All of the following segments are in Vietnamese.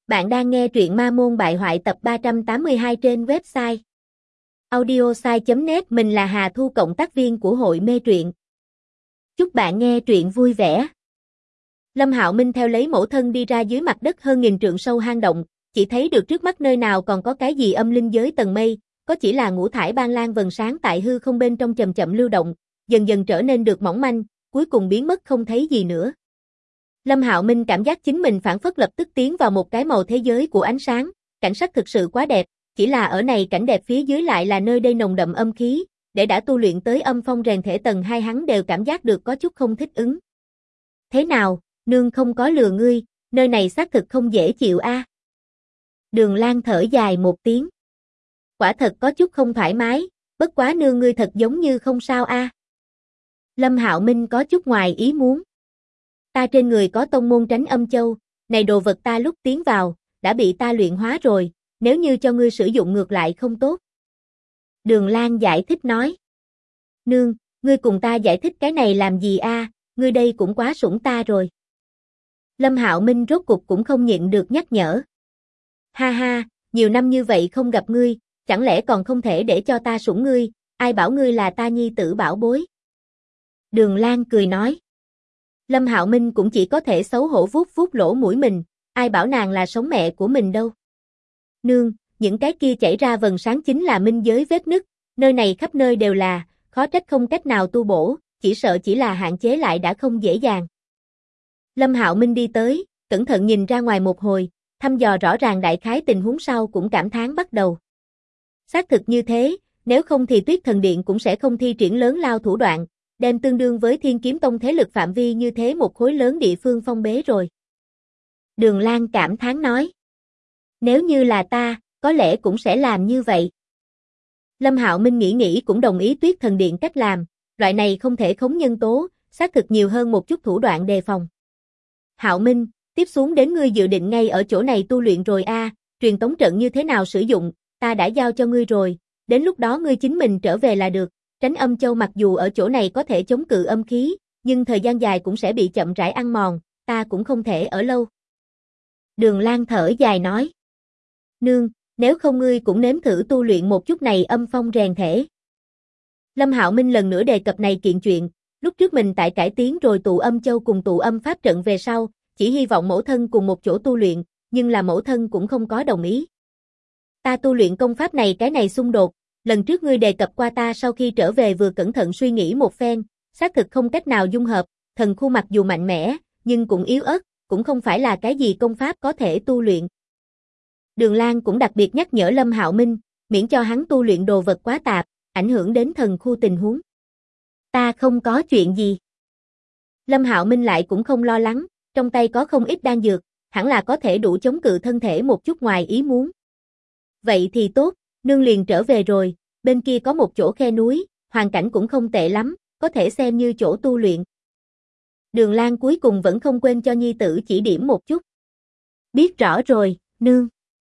Bạn đang nghe truyện Ma Môn Bại Hoại tập 382 trên website audiosai.net. Mình là Hà Thu, cộng tác viên của hội mê truyện. Chúc bạn nghe truyện vui vẻ. Lâm Hạo Minh theo lấy mẫu thân đi ra dưới mặt đất hơn nghìn trượng sâu hang động, chỉ thấy được trước mắt nơi nào còn có cái gì âm linh giới tầng mây, có chỉ là ngũ thải ban lan vầng sáng tại hư không bên trong chậm chậm lưu động, dần dần trở nên được mỏng manh, cuối cùng biến mất không thấy gì nữa. Lâm Hạo Minh cảm giác chính mình phảng phất lập tức tiến vào một cái màu thế giới của ánh sáng, cảnh sắc thực sự quá đẹp, chỉ là ở này cảnh đẹp phía dưới lại là nơi đây nồng đậm âm khí, để đã tu luyện tới âm phong rèn thể tầng 2 hắn đều cảm giác được có chút không thích ứng. Thế nào, nương không có lừa ngươi, nơi này xác thực không dễ chịu a. Đường Lan thở dài một tiếng. Quả thật có chút không thoải mái, bất quá nương ngươi thật giống như không sao a. Lâm Hạo Minh có chút ngoài ý muốn. Ta trên người có tông môn tránh âm châu, này đồ vật ta lúc tiến vào, đã bị ta luyện hóa rồi, nếu như cho ngươi sử dụng ngược lại không tốt. Đường Lan giải thích nói. Nương, ngươi cùng ta giải thích cái này làm gì a? Ngươi đây cũng quá sủng ta rồi. Lâm Hạo Minh rốt cục cũng không nhịn được nhắc nhở. Ha ha, nhiều năm như vậy không gặp ngươi, chẳng lẽ còn không thể để cho ta sủng ngươi, ai bảo ngươi là ta nhi tử bảo bối. Đường Lan cười nói. Lâm Hạo Minh cũng chỉ có thể xấu hổ vuốt vuốt lỗ mũi mình, ai bảo nàng là sống mẹ của mình đâu. Nương, những cái kia chảy ra vầng sáng chính là minh giới vết nứt, nơi này khắp nơi đều là, khó trách không cách nào tu bổ, chỉ sợ chỉ là hạn chế lại đã không dễ dàng. Lâm Hạo Minh đi tới, cẩn thận nhìn ra ngoài một hồi, thăm dò rõ ràng đại khái tình huống sau cũng cảm thán bắt đầu. Xác thực như thế, nếu không thì Tuyết Thần Điện cũng sẽ không thi triển lớn lao thủ đoạn, đem tương đương với Thiên Kiếm Tông thế lực phạm vi như thế một khối lớn địa phương phong bế rồi. Đường Lan cảm thán nói. Nếu như là ta, có lẽ cũng sẽ làm như vậy. Lâm Hạo Minh nghĩ cũng đồng ý Tuyết Thần Điện cách làm, loại này không thể khống nhân tố, xác thực nhiều hơn một chút thủ đoạn đề phòng. Hạo Minh, tiếp xuống đến ngươi dự định ngay ở chỗ này tu luyện rồi a, truyền tống trận như thế nào sử dụng, ta đã giao cho ngươi rồi, đến lúc đó ngươi chính mình trở về là được. Tránh âm châu mặc dù ở chỗ này có thể chống cự âm khí, nhưng thời gian dài cũng sẽ bị chậm rãi ăn mòn, ta cũng không thể ở lâu. Đường Lan thở dài nói. Nương, nếu không ngươi cũng nếm thử tu luyện một chút này âm phong rèn thể. Lâm Hạo Minh lần nữa đề cập này kiện chuyện, lúc trước mình tại cải tiến rồi tụ âm châu cùng tụ âm pháp trận về sau, chỉ hy vọng mẫu thân cùng một chỗ tu luyện, nhưng là mẫu thân cũng không có đồng ý. Ta tu luyện công pháp này cái này xung đột. Lần trước ngươi đề cập qua ta sau khi trở về vừa cẩn thận suy nghĩ một phen, xác thực không cách nào dung hợp, thần khu mặc dù mạnh mẽ, nhưng cũng yếu ớt, cũng không phải là cái gì công pháp có thể tu luyện. Đường Lan cũng đặc biệt nhắc nhở Lâm Hạo Minh, miễn cho hắn tu luyện đồ vật quá tạp, ảnh hưởng đến thần khu tình huống. Ta không có chuyện gì. Lâm Hạo Minh lại cũng không lo lắng, trong tay có không ít đan dược, hẳn là có thể đủ chống cự thân thể một chút ngoài ý muốn. Vậy thì tốt. Nương liền trở về rồi, bên kia có một chỗ khe núi, hoàn cảnh cũng không tệ lắm, có thể xem như chỗ tu luyện. Đường Lan cuối cùng vẫn không quên cho nhi tử chỉ điểm một chút. Biết rõ rồi, nương.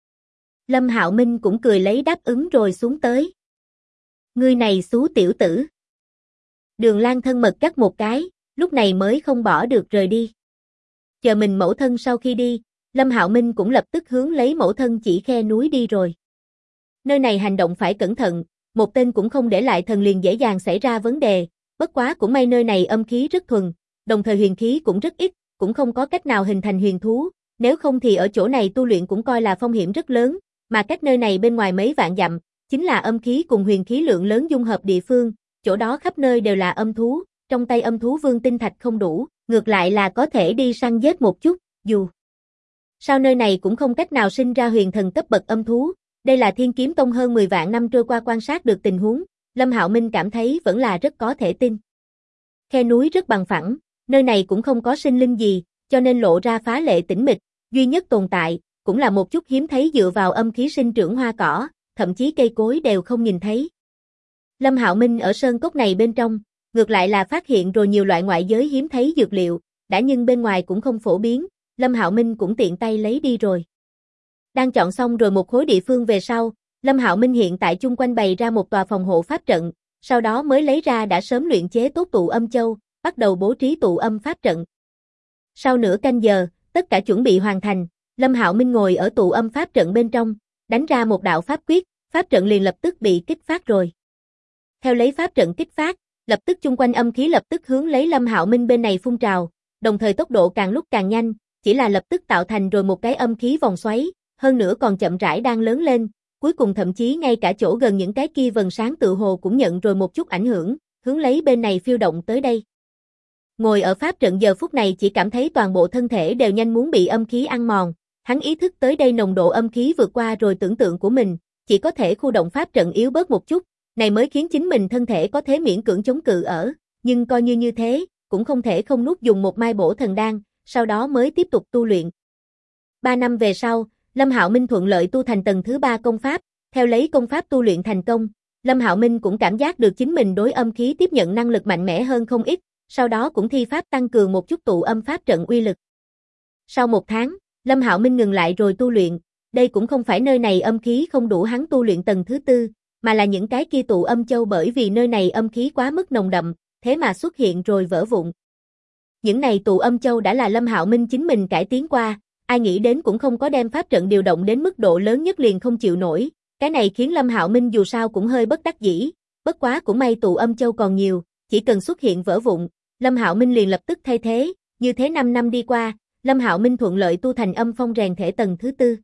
Lâm Hạo Minh cũng cười lấy đáp ứng rồi xuống tới. Ngươi này xú tiểu tử. Đường Lan thân mật cắt một cái, lúc này mới không bỏ được rời đi. Chờ mình mẫu thân sau khi đi, Lâm Hạo Minh cũng lập tức hướng lấy mẫu thân chỉ khe núi đi rồi. Nơi này hành động phải cẩn thận, một tên cũng không để lại thần liền dễ dàng xảy ra vấn đề, bất quá cũng may nơi này âm khí rất thuần, đồng thời huyền khí cũng rất ít, cũng không có cách nào hình thành huyền thú, nếu không thì ở chỗ này tu luyện cũng coi là phong hiểm rất lớn, mà cách nơi này bên ngoài mấy vạn dặm, chính là âm khí cùng huyền khí lượng lớn dung hợp địa phương, chỗ đó khắp nơi đều là âm thú, trong tay âm thú vương tinh thạch không đủ, ngược lại là có thể đi săn giết một chút, dù sao nơi này cũng không cách nào sinh ra huyền thần cấp bậc âm thú. Đây là Thiên Kiếm Tông hơn 10 vạn năm trôi qua quan sát được tình huống, Lâm Hạo Minh cảm thấy vẫn là rất có thể tin. Khe núi rất bằng phẳng, nơi này cũng không có sinh linh gì, cho nên lộ ra phá lệ tĩnh mịch, duy nhất tồn tại, cũng là một chút hiếm thấy dựa vào âm khí sinh trưởng hoa cỏ, thậm chí cây cối đều không nhìn thấy. Lâm Hạo Minh ở sơn cốc này bên trong, ngược lại là phát hiện rồi nhiều loại ngoại giới hiếm thấy dược liệu, đã nhưng bên ngoài cũng không phổ biến, Lâm Hạo Minh cũng tiện tay lấy đi rồi. Đang chọn xong rồi một khối địa phương về sau, Lâm Hạo Minh hiện tại chung quanh bày ra một tòa phòng hộ pháp trận, sau đó mới lấy ra đã sớm luyện chế tốt tụ âm châu, bắt đầu bố trí tụ âm pháp trận. Sau nửa canh giờ, tất cả chuẩn bị hoàn thành, Lâm Hạo Minh ngồi ở tụ âm pháp trận bên trong, đánh ra một đạo pháp quyết, pháp trận liền lập tức bị kích phát rồi. Theo lấy pháp trận kích phát, lập tức chung quanh âm khí lập tức hướng lấy Lâm Hạo Minh bên này phun trào, đồng thời tốc độ càng lúc càng nhanh, chỉ là lập tức tạo thành rồi một cái âm khí vòng xoáy, hơn nữa còn chậm rãi đang lớn lên, cuối cùng thậm chí ngay cả chỗ gần những cái kia vầng sáng tự hồ cũng nhận rồi một chút ảnh hưởng, hướng lấy bên này phiêu động tới đây. Ngồi ở pháp trận giờ phút này chỉ cảm thấy toàn bộ thân thể đều nhanh muốn bị âm khí ăn mòn, hắn ý thức tới đây nồng độ âm khí vượt qua rồi tưởng tượng của mình, chỉ có thể khu động pháp trận yếu bớt một chút, này mới khiến chính mình thân thể có thể miễn cưỡng chống cự ở, nhưng coi như thế, cũng không thể không nuốt dùng một mai bổ thần đan, sau đó mới tiếp tục tu luyện. 3 năm về sau, Lâm Hạo Minh thuận lợi tu thành tầng thứ 3 công pháp, theo lấy công pháp tu luyện thành công, Lâm Hạo Minh cũng cảm giác được chính mình đối âm khí tiếp nhận năng lực mạnh mẽ hơn không ít, sau đó cũng thi pháp tăng cường một chút tụ âm pháp trận uy lực. Sau 1 tháng, Lâm Hạo Minh ngừng lại rồi tu luyện, đây cũng không phải nơi này âm khí không đủ hắn tu luyện tầng thứ 4, mà là những cái kia tụ âm châu bởi vì nơi này âm khí quá mức nồng đậm, thế mà xuất hiện rồi vỡ vụn. Những này tụ âm châu đã là Lâm Hạo Minh chính mình cải tiến qua, ai nghĩ đến cũng không có đem pháp trận điều động đến mức độ lớn nhất liền không chịu nổi, cái này khiến Lâm Hạo Minh dù sao cũng hơi bất đắc dĩ, bất quá cũng may tụ âm châu còn nhiều, chỉ cần xuất hiện vỡ vụn, Lâm Hạo Minh liền lập tức thay thế, như thế 5 năm đi qua, Lâm Hạo Minh thuận lợi tu thành âm phong rèn thể tầng thứ 4.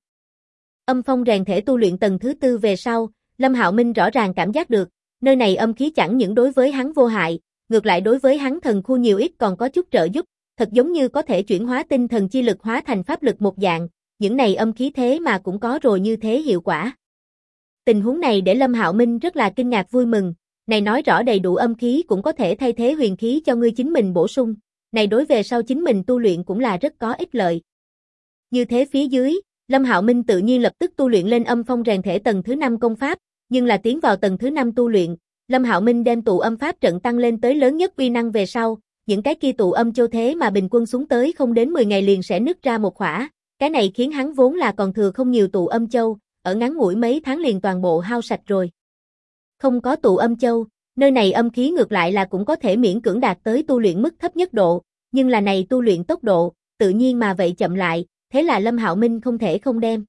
Âm phong rèn thể tu luyện tầng thứ 4 về sau, Lâm Hạo Minh rõ ràng cảm giác được, nơi này âm khí chẳng những đối với hắn vô hại, ngược lại đối với hắn thần khu nhiều ít còn có chút trợ giúp, thật giống như có thể chuyển hóa tinh thần chi lực hóa thành pháp lực một dạng, những này âm khí thế mà cũng có rồi như thế hiệu quả. Tình huống này để Lâm Hạo Minh rất là kinh ngạc vui mừng, này nói rõ đầy đủ âm khí cũng có thể thay thế huyền khí cho ngươi chính mình bổ sung, này đối về sau chính mình tu luyện cũng là rất có ích lợi. Như thế phía dưới, Lâm Hạo Minh tự nhiên lập tức tu luyện lên âm phong rèn thể tầng thứ 5 công pháp, nhưng là tiến vào tầng thứ 5 tu luyện, Lâm Hạo Minh đem tụ âm pháp trận tăng lên tới lớn nhất uy năng về sau, những cái kia tụ âm châu thế mà bình quân xuống tới không đến 10 ngày liền sẽ nứt ra một khỏa, cái này khiến hắn vốn là còn thừa không nhiều tụ âm châu, ở ngắn ngủi mấy tháng liền toàn bộ hao sạch rồi. Không có tụ âm châu, nơi này âm khí ngược lại là cũng có thể miễn cưỡng đạt tới tu luyện mức thấp nhất độ, nhưng là này tu luyện tốc độ, tự nhiên mà vậy chậm lại, thế là Lâm Hạo Minh không thể không đem.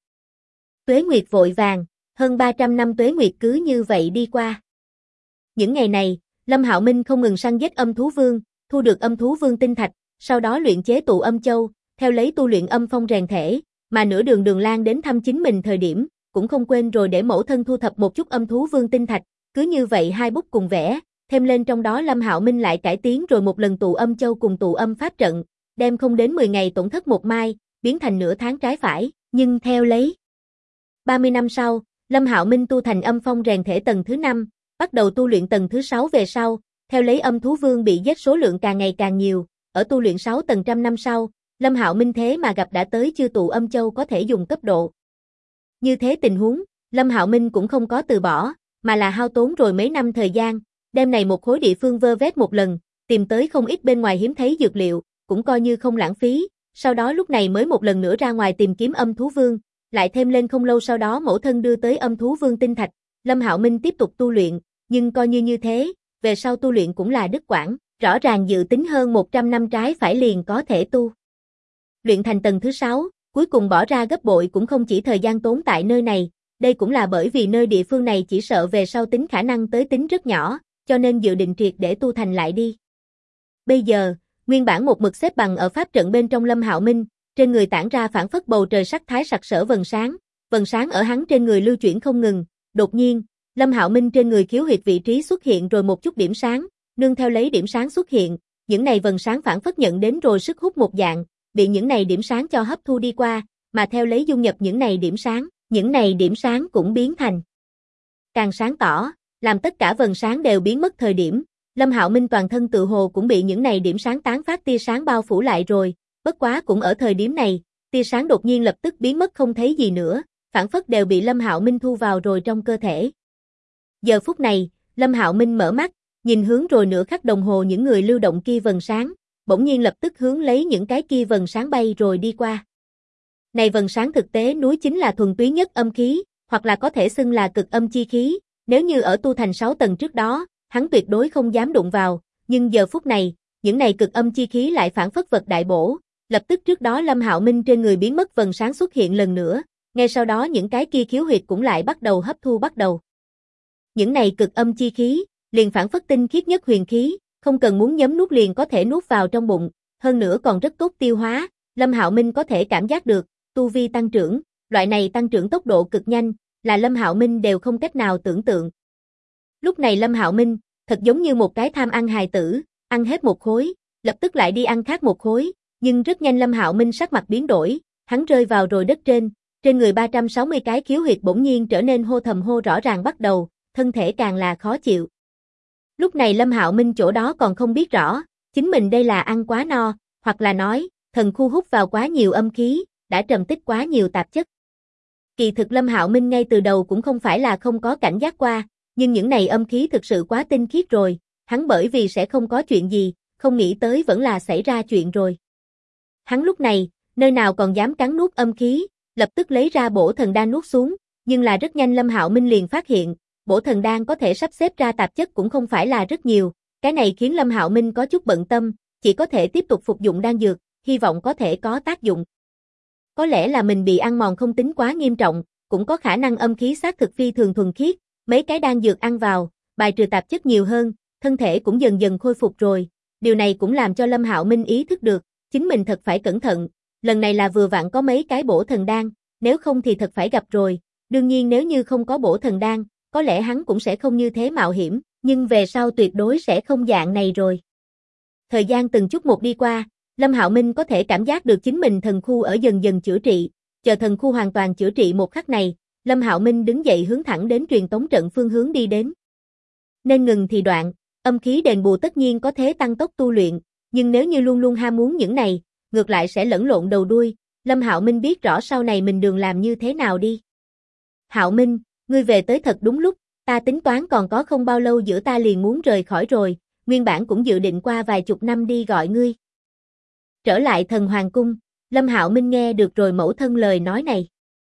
Tuế nguyệt vội vàng, hơn 300 năm tuế nguyệt cứ như vậy đi qua. Những ngày này, Lâm Hạo Minh không ngừng săn giết âm thú vương, thu được âm thú vương tinh thạch, sau đó luyện chế tụ âm châu, theo lấy tu luyện âm phong rèn thể, mà nửa đường Đường Lan đến thăm chính mình thời điểm, cũng không quên rồi để mẫu thân thu thập một chút âm thú vương tinh thạch, cứ như vậy hai bút cùng vẽ, thêm lên trong đó Lâm Hạo Minh lại cải tiến rồi một lần tụ âm châu cùng tụ âm pháp trận, đem không đến 10 ngày tổn thất một mai, biến thành nửa tháng trái phải, nhưng theo lấy 30 năm sau, Lâm Hạo Minh tu thành âm phong rèn thể tầng thứ 5, bắt đầu tu luyện tầng thứ 6 về sau, theo lấy âm thú vương bị giết số lượng càng ngày càng nhiều, ở tu luyện 6 tầng trăm năm sau, Lâm Hạo Minh thế mà gặp đã tới chưa tụ âm châu có thể dùng cấp độ. Như thế tình huống, Lâm Hạo Minh cũng không có từ bỏ, mà là hao tốn rồi mấy năm thời gian, đem này một khối địa phương vơ vét một lần, tìm tới không ít bên ngoài hiếm thấy dược liệu, cũng coi như không lãng phí, sau đó lúc này mới một lần nữa ra ngoài tìm kiếm âm thú vương, lại thêm lên không lâu sau đó mẫu thân đưa tới âm thú vương tinh thạch, Lâm Hạo Minh tiếp tục tu luyện, nhưng coi như thế, về sau tu luyện cũng là đứt quãng, rõ ràng dự tính hơn 100 năm trái phải liền có thể tu luyện thành tầng thứ 6, cuối cùng bỏ ra gấp bội cũng không chỉ thời gian tốn tại nơi này, đây cũng là bởi vì nơi địa phương này chỉ sợ về sau tính khả năng tới tính rất nhỏ, cho nên dự định triệt để tu thành lại đi. Bây giờ, nguyên bản một mực xếp bằng ở pháp trận bên trong Lâm Hạo Minh, trên người tản ra phảng phất bầu trời sắc thái sặc sỡ vầng sáng ở hắn trên người lưu chuyển không ngừng, đột nhiên, Lâm Hạo Minh trên người khiếu huyệt vị trí xuất hiện rồi một chút điểm sáng, nương theo lấy điểm sáng xuất hiện, những này vầng sáng phảng phất nhận đến rồi sức hút một dạng, bị những này điểm sáng cho hấp thu đi qua, mà theo lấy dung nhập những này điểm sáng cũng biến thành càng sáng tỏ, làm tất cả vầng sáng đều biến mất thời điểm, Lâm Hạo Minh toàn thân tự hồ cũng bị những này điểm sáng tán phát tia sáng bao phủ lại rồi, bất quá cũng ở thời điểm này, tia sáng đột nhiên lập tức biến mất không thấy gì nữa, phảng phất đều bị Lâm Hạo Minh thu vào rồi trong cơ thể. Giờ phút này, Lâm Hạo Minh mở mắt, nhìn hướng rồi nửa khắc đồng hồ những người lưu động kia vầng sáng, bỗng nhiên lập tức hướng lấy những cái kia vầng sáng bay rồi đi qua. Này vầng sáng thực tế núi chính là thuần túy nhất âm khí, hoặc là có thể xưng là cực âm chi khí, nếu như ở tu thành 6 tầng trước đó, hắn tuyệt đối không dám đụng vào, nhưng giờ phút này, những này cực âm chi khí lại phản phất vật đại bổ, lập tức trước đó Lâm Hạo Minh trên người biến mất vầng sáng xuất hiện lần nữa, ngay sau đó những cái kia khiếu huyệt cũng lại bắt đầu hấp thu bắt đầu. Những này cực âm chi khí, liền phảng phất tinh khiết nhất huyền khí, không cần muốn nhấm nuốt liền có thể nuốt vào trong bụng, hơn nữa còn rất tốt tiêu hóa, Lâm Hạo Minh có thể cảm giác được, tu vi tăng trưởng, loại này tăng trưởng tốc độ cực nhanh, là Lâm Hạo Minh đều không cách nào tưởng tượng. Lúc này Lâm Hạo Minh, thật giống như một cái tham ăn hài tử, ăn hết một khối, lập tức lại đi ăn khác một khối, nhưng rất nhanh Lâm Hạo Minh sắc mặt biến đổi, hắn rơi vào rồi đất trên người 360 cái khiếu huyệt bỗng nhiên trở nên hô thầm hô rõ ràng bắt đầu, thân thể càng là khó chịu. Lúc này Lâm Hạo Minh chỗ đó còn không biết rõ, chính mình đây là ăn quá no, hoặc là nói, thần khu hút vào quá nhiều âm khí, đã trầm tích quá nhiều tạp chất. Kỳ thực Lâm Hạo Minh ngay từ đầu cũng không phải là không có cảnh giác qua, nhưng những này âm khí thực sự quá tinh khiết rồi, hắn bởi vì sẽ không có chuyện gì, không nghĩ tới vẫn là xảy ra chuyện rồi. Hắn lúc này, nơi nào còn dám cắn nuốt âm khí, lập tức lấy ra bổ thần đan nuốt xuống, nhưng là rất nhanh Lâm Hạo Minh liền phát hiện, bổ thần đan có thể sắp xếp ra tạp chất cũng không phải là rất nhiều, cái này khiến Lâm Hạo Minh có chút bận tâm, chỉ có thể tiếp tục phục dụng đan dược, hy vọng có thể có tác dụng. Có lẽ là mình bị ăn mòn không tính quá nghiêm trọng, cũng có khả năng âm khí xác thực phi thường thuần khiết, mấy cái đan dược ăn vào, bài trừ tạp chất nhiều hơn, thân thể cũng dần dần khôi phục rồi, điều này cũng làm cho Lâm Hạo Minh ý thức được, chính mình thật phải cẩn thận, lần này là vừa vặn có mấy cái bổ thần đan, nếu không thì thật phải gặp rồi, đương nhiên nếu như không có bổ thần đan, có lẽ hắn cũng sẽ không như thế mạo hiểm, nhưng về sau tuyệt đối sẽ không dạng này rồi. Thời gian từng chút một đi qua, Lâm Hạo Minh có thể cảm giác được chính mình thần khu ở dần dần chữa trị, chờ thần khu hoàn toàn chữa trị một khắc này, Lâm Hạo Minh đứng dậy hướng thẳng đến truyền tống trận phương hướng đi đến. Nên ngừng thì đoạn, âm khí đền bù tất nhiên có thế tăng tốc tu luyện, nhưng nếu như luôn luôn ham muốn những này, ngược lại sẽ lẫn lộn đầu đuôi, Lâm Hạo Minh biết rõ sau này mình đường làm như thế nào đi. Hạo Minh, ngươi về tới thật đúng lúc, ta tính toán còn có không bao lâu giữa ta liền muốn rời khỏi rồi, nguyên bản cũng dự định qua vài chục năm đi gọi ngươi. Trở lại thần hoàng cung, Lâm Hạo Minh nghe được rồi mẫu thân lời nói này.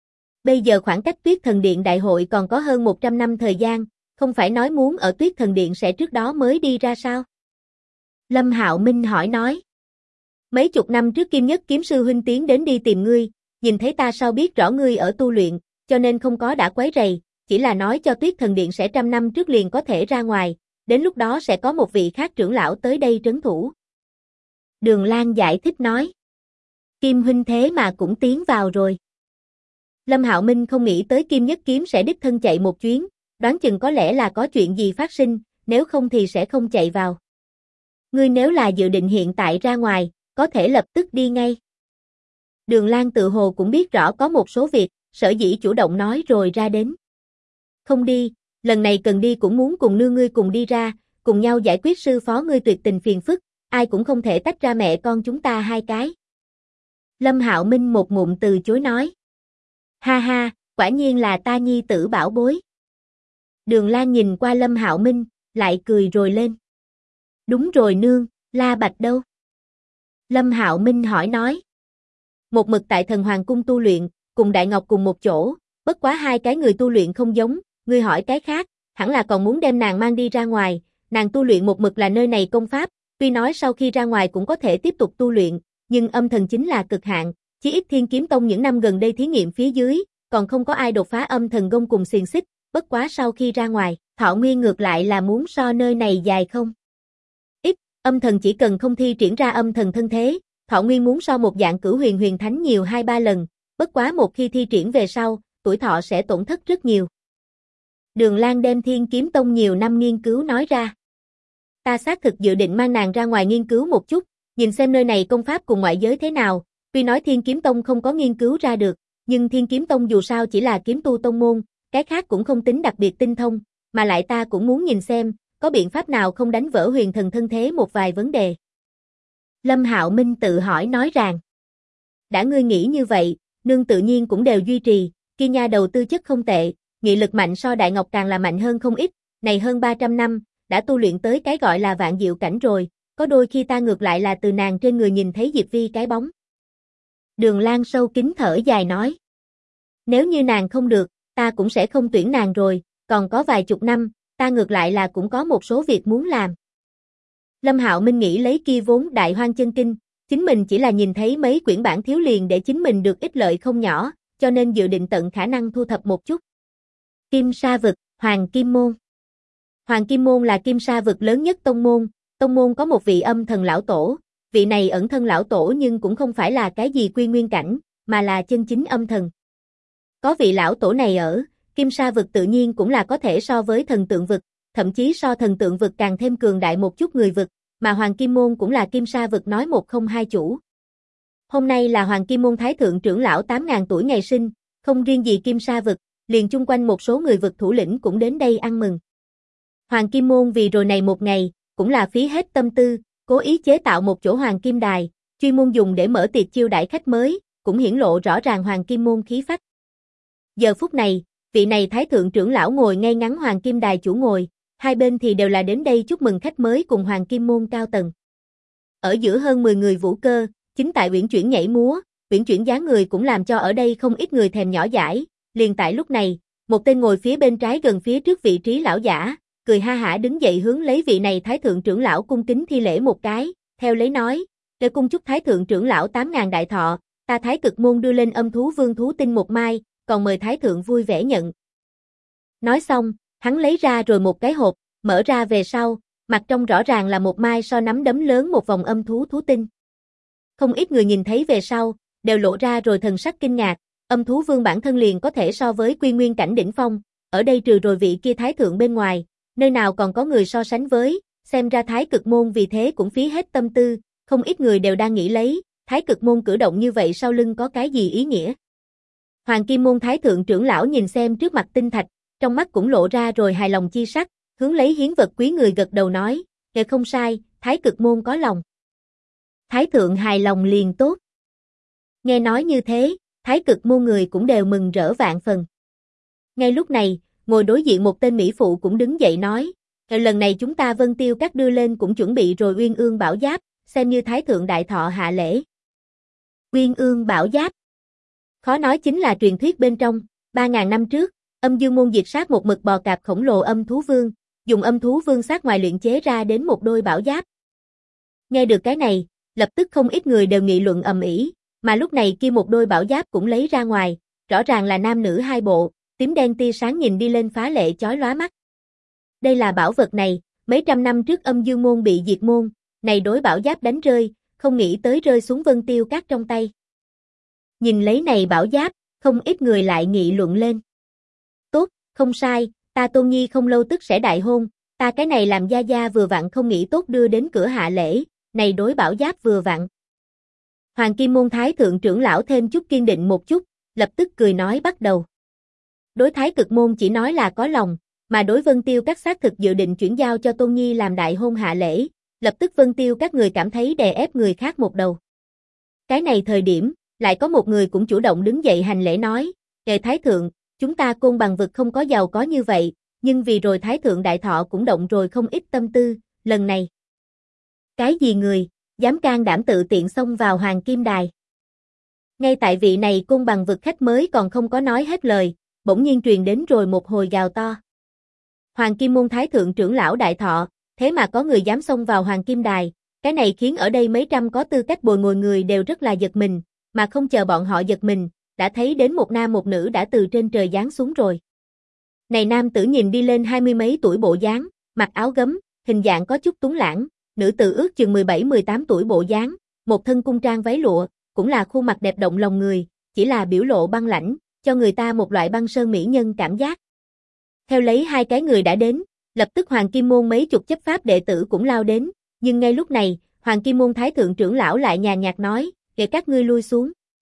Bây giờ khoảng cách Tuyết Thần Điện đại hội còn có hơn 100 năm thời gian, không phải nói muốn ở Tuyết Thần Điện sẽ trước đó mới đi ra sao? Lâm Hạo Minh hỏi nói. Mấy chục năm trước Kim Nhất kiếm sư huynh tiến đến đi tìm ngươi, nhìn thấy ta sao biết rõ ngươi ở tu luyện, cho nên không có đã quấy rầy, chỉ là nói cho Tuyết Thần Điện sẽ 100 năm trước liền có thể ra ngoài, đến lúc đó sẽ có một vị khác trưởng lão tới đây trấn thủ. Đường Lan giải thích nói. Kim huynh thế mà cũng tiến vào rồi. Lâm Hạo Minh không nghĩ tới Kim Nhất kiếm sẽ đích thân chạy một chuyến, đoán chừng có lẽ là có chuyện gì phát sinh, nếu không thì sẽ không chạy vào. Ngươi nếu là dự định hiện tại ra ngoài, có thể lập tức đi ngay. Đường Lan tự hồ cũng biết rõ có một số việc, sở dĩ chủ động nói rồi ra đến. Không đi, lần này cần đi cũng muốn cùng nương ngươi cùng đi ra, cùng nhau giải quyết sư phó ngươi tuyệt tình phiền phức, ai cũng không thể tách ra mẹ con chúng ta hai cái. Lâm Hạo Minh một ngụm từ chối nói. Ha ha, quả nhiên là ta nhi tử bảo bối. Đường Lan nhìn qua Lâm Hạo Minh, lại cười rồi lên. Đúng rồi nương, La Bạch đâu? Lâm Hạo Minh hỏi nói. Một mực tại thần hoàng cung tu luyện, cùng Đại Ngọc cùng một chỗ, bất quá hai cái người tu luyện không giống, ngươi hỏi cái khác, hẳn là còn muốn đem nàng mang đi ra ngoài, nàng tu luyện một mực là nơi này công pháp, tuy nói sau khi ra ngoài cũng có thể tiếp tục tu luyện, nhưng âm thần chính là cực hạn, chí ít Thiên Kiếm Tông những năm gần đây thí nghiệm phía dưới, còn không có ai đột phá âm thần gông cùng xiềng xích, bất quá sau khi ra ngoài, thọ nguyên ngược lại là muốn so nơi này dài không? Ít, âm thần chỉ cần không thi triển ra âm thần thân thế, thọ nguyên muốn so một dạng Cửu Huyền Huyền Thánh nhiều 2-3 lần, bất quá một khi thi triển về sau, tuổi thọ sẽ tổn thất rất nhiều. Đường Lan đem Thiên Kiếm Tông nhiều năm nghiên cứu nói ra. Ta xác thực dự định mang nàng ra ngoài nghiên cứu một chút, nhìn xem nơi này công pháp cùng ngoại giới thế nào, tuy nói Thiên Kiếm Tông không có nghiên cứu ra được, nhưng Thiên Kiếm Tông dù sao chỉ là kiếm tu tông môn, cái khác cũng không tính đặc biệt tinh thông, mà lại ta cũng muốn nhìn xem, có biện pháp nào không đánh vỡ huyền thần thân thế một vài vấn đề. Lâm Hạo Minh tự hỏi nói rằng, đã ngươi nghĩ như vậy, nương tự nhiên cũng đều duy trì, kia nha đầu tư chất không tệ, nghị lực mạnh so Đại Ngọc càng là mạnh hơn không ít, này hơn 300 năm, đã tu luyện tới cái gọi là vạn diệu cảnh rồi, có đôi khi ta ngược lại là từ nàng trên người nhìn thấy Diệp Vi cái bóng. Đường Lan sâu kín thở dài nói, nếu như nàng không được, ta cũng sẽ không tuyển nàng rồi, còn có vài chục năm, ta ngược lại là cũng có một số việc muốn làm. Lâm Hạo Minh nghĩ lấy kia vốn Đại Hoang Chân Kinh, Chính mình chỉ là nhìn thấy mấy quyển bản thiếu liền để chính mình được ích lợi không nhỏ, cho nên dự định tận khả năng thu thập một chút. Kim Sa vực, Hoàng Kim Môn. Hoàng Kim Môn là Kim Sa vực lớn nhất tông môn có một vị âm thần lão tổ, vị này ẩn thân lão tổ nhưng cũng không phải là cái gì quy nguyên cảnh, mà là chân chính âm thần. Có vị lão tổ này ở, Kim Sa vực tự nhiên cũng là có thể so với thần tượng vực, thậm chí so thần tượng vực càng thêm cường đại một chút người vực, mà Hoàng Kim Môn cũng là Kim Sa vực nói một không hai chủ. Hôm nay là Hoàng Kim Môn Thái Thượng trưởng lão 8.000 tuổi ngày sinh, không riêng gì Kim Sa vực, liền chung quanh một số người vực thủ lĩnh cũng đến đây ăn mừng. Hoàng Kim Môn vì rồi này một ngày, cũng là phí hết tâm tư, cố ý chế tạo một chỗ Hoàng Kim Đài, chuyên môn dùng để mở tiệc chiêu đãi khách mới, cũng hiển lộ rõ ràng Hoàng Kim Môn khí phách. Giờ phút này, vị này Thái Thượng trưởng lão ngồi ngay ngắn Hoàng Kim Đài chủ ngồi, hai bên thì đều là đến đây chúc mừng khách mới cùng Hoàng Kim Môn cao tầng. Ở giữa hơn 10 người vũ cơ, chính tại uyển chuyển nhảy múa, uyển chuyển dáng người cũng làm cho ở đây không ít người thèm nhỏ dãi, liền tại lúc này, một tên ngồi phía bên trái gần phía trước vị trí lão giả, cười ha hả đứng dậy hướng lấy vị này Thái Thượng trưởng lão cung kính thi lễ một cái, theo lấy nói, để cung chúc Thái Thượng trưởng lão 8.000 đại thọ, ta Thái Cực Môn đưa lên âm thú vương thú tinh một mai, còn mời Thái Thượng vui vẻ nhận. Nói xong, hắn lấy ra rồi một cái hộp, mở ra về sau, mặt trong rõ ràng là một mai so nắm đấm lớn một vòng âm thú thú tinh. Không ít người nhìn thấy về sau, đều lộ ra rồi thần sắc kinh ngạc, âm thú vương bản thân liền có thể so với quy nguyên cảnh đỉnh phong, ở đây trừ rồi vị kia Thái Thượng bên ngoài, nơi nào còn có người so sánh với, xem ra Thái Cực Môn vì thế cũng phí hết tâm tư, không ít người đều đang nghĩ lấy, Thái Cực Môn cử động như vậy sau lưng có cái gì ý nghĩa. Hoàng Kim Môn Thái Thượng trưởng lão nhìn xem trước mặt tinh thạch, trong mắt cũng lộ ra rồi hài lòng chi sắc, hướng lấy hiến vật quý người gật đầu nói, "Nghe không sai, Thái Cực Môn có lòng." Thái Thượng hài lòng liền tốt. Nghe nói như thế, Thái Cực Môn người cũng đều mừng rỡ vạn phần. Ngay lúc này, ngồi đối diện một tên mỹ phụ cũng đứng dậy nói, lần này chúng ta Vân Tiêu Các đưa lên cũng chuẩn bị rồi Uyên Ương Bảo Giáp, xem như Thái Thượng đại thọ hạ lễ. Uyên Ương Bảo Giáp. Khó nói chính là truyền thuyết bên trong, 3.000 năm trước, Âm Dương Môn diệt sát một mực bò cạp khổng lồ âm thú vương, dùng âm thú vương sát ngoài luyện chế ra đến một đôi bảo giáp. Nghe được cái này, lập tức không ít người đều nghị luận ầm ĩ, mà lúc này kia một đôi bảo giáp cũng lấy ra ngoài, rõ ràng là nam nữ hai bộ, tím đen tia sáng nhìn đi lên phá lệ chói lóa mắt. Đây là bảo vật này, mấy trăm năm trước Âm Dương Môn bị diệt môn, này đối bảo giáp đánh rơi, không nghĩ tới rơi xuống Vân Tiêu Các trong tay. Nhìn lấy này bảo giáp, không ít người lại nghị luận lên. Tốt, không sai, ta Tôn Nhi không lâu tức sẽ đại hôn, ta cái này làm gia gia vừa vặn không nghĩ tốt đưa đến cửa hạ lễ, này đối bảo giáp vừa vặn. Hoàng Kim Môn Thái Thượng trưởng lão thêm chút kiên định một chút, lập tức cười nói bắt đầu. Đối Thái Cực Môn chỉ nói là có lòng, mà đối Vân Tiêu Các xác thực dự định chuyển giao cho Tôn Nhi làm đại hôn hạ lễ, lập tức Vân Tiêu Các người cảm thấy đè ép người khác một đầu. Cái này thời điểm, lại có một người cũng chủ động đứng dậy hành lễ nói, "Đệ Thái Thượng, chúng ta Côn Bằng vực không có giàu có như vậy, nhưng vì rồi Thái Thượng đại thọ cũng động rồi không ít tâm tư, lần này." Cái gì người, dám can đảm tự tiện xông vào Hoàng Kim Đài. Ngay tại vị này Côn Bằng vực khách mới còn không có nói hết lời, bỗng nhiên truyền đến rồi một hồi gào to. Hoàng Kim Môn Thái Thượng trưởng lão đại thọ, thế mà có người dám xông vào Hoàng Kim Đài, cái này khiến ở đây mấy trăm có tư cách bồi ngồi người đều rất là giật mình, mà không chờ bọn họ giật mình, đã thấy đến một nam một nữ đã từ trên trời giáng xuống rồi. Này nam tử nhìn đi lên 20 mấy tuổi bộ dáng, mặc áo gấm, hình dạng có chút túng lãng, nữ tử ước chừng 17-18 tuổi bộ dáng, một thân cung trang váy lụa, cũng là khuôn mặt đẹp động lòng người, chỉ là biểu lộ băng lãnh, cho người ta một loại băng sơn mỹ nhân cảm giác. Theo lấy hai cái người đã đến, lập tức Hoàng Kim Môn mấy chục chấp pháp đệ tử cũng lao đến, nhưng ngay lúc này, Hoàng Kim Môn Thái Thượng trưởng lão lại nhàn nhạt nói, "Để các ngươi lui xuống."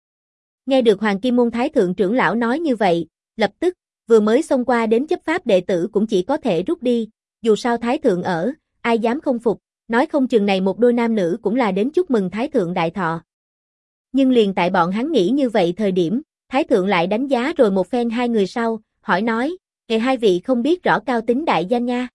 Nghe được Hoàng Kim Môn Thái Thượng trưởng lão nói như vậy, lập tức, vừa mới xông qua đến chấp pháp đệ tử cũng chỉ có thể rút đi, dù sao Thái Thượng ở, ai dám không phục, nói không chừng này một đôi nam nữ cũng là đến chúc mừng Thái Thượng đại thọ. Nhưng liền tại bọn hắn nghĩ như vậy thời điểm, Thái Thượng lại đánh giá rồi một phen hai người sau, hỏi nói, "Kể hai vị không biết rõ cao tính đại danh nha."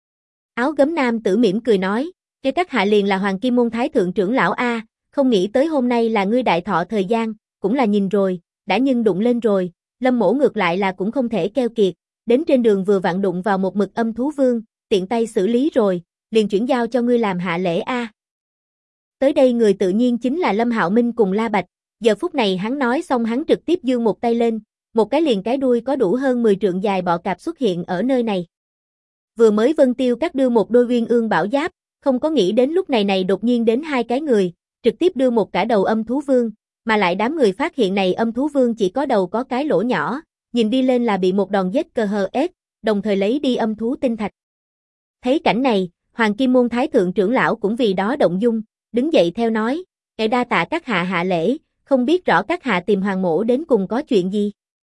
Áo gấm nam tử mỉm cười nói, "Kể các hạ liền là Hoàng Kim Môn Thái Thượng trưởng lão A, không nghĩ tới hôm nay là ngươi đại thọ thời gian, cũng là nhìn rồi, đã nhưng đụng lên rồi, Lâm mỗ ngược lại là cũng không thể keo kiệt, đến trên đường vừa vặn đụng vào một mực âm thú vương, tiện tay xử lý rồi, liền chuyển giao cho ngươi làm hạ lễ A." Tới đây người tự nhiên chính là Lâm Hạo Minh cùng La Bạch, giờ phút này hắn nói xong hắn trực tiếp giương một tay lên, một cái liền cái đuôi có đủ hơn 10 trượng dài bọ cạp xuất hiện ở nơi này. Vừa mới Vân Tiêu Các đưa một đôi uyên ương bảo giáp, không có nghĩ đến lúc này đột nhiên đến hai cái người, trực tiếp đưa một cả đầu âm thú vương, mà lại đám người phát hiện này âm thú vương chỉ có đầu có cái lỗ nhỏ, nhìn đi lên là bị một đòn giết cơ hờ ép, đồng thời lấy đi âm thú tinh thạch. Thấy cảnh này, Hoàng Kim Môn Thái Thượng trưởng lão cũng vì đó động dung, đứng dậy theo nói, đa tạ các hạ hạ lễ, không biết rõ các hạ tìm Hoàng mỗ đến cùng có chuyện gì.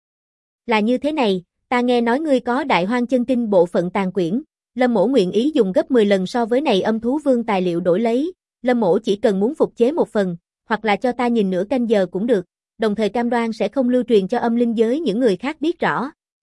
Là như thế này, ta nghe nói ngươi có Đại Hoang Chân Kinh bộ phận tàn quyển, Lâm mỗ nguyện ý dùng gấp 10 lần so với này âm thú vương tài liệu đổi lấy, Lâm mỗ chỉ cần muốn phục chế một phần, hoặc là cho ta nhìn nửa canh giờ cũng được, đồng thời cam đoan sẽ không lưu truyền cho âm linh giới những người khác biết rõ.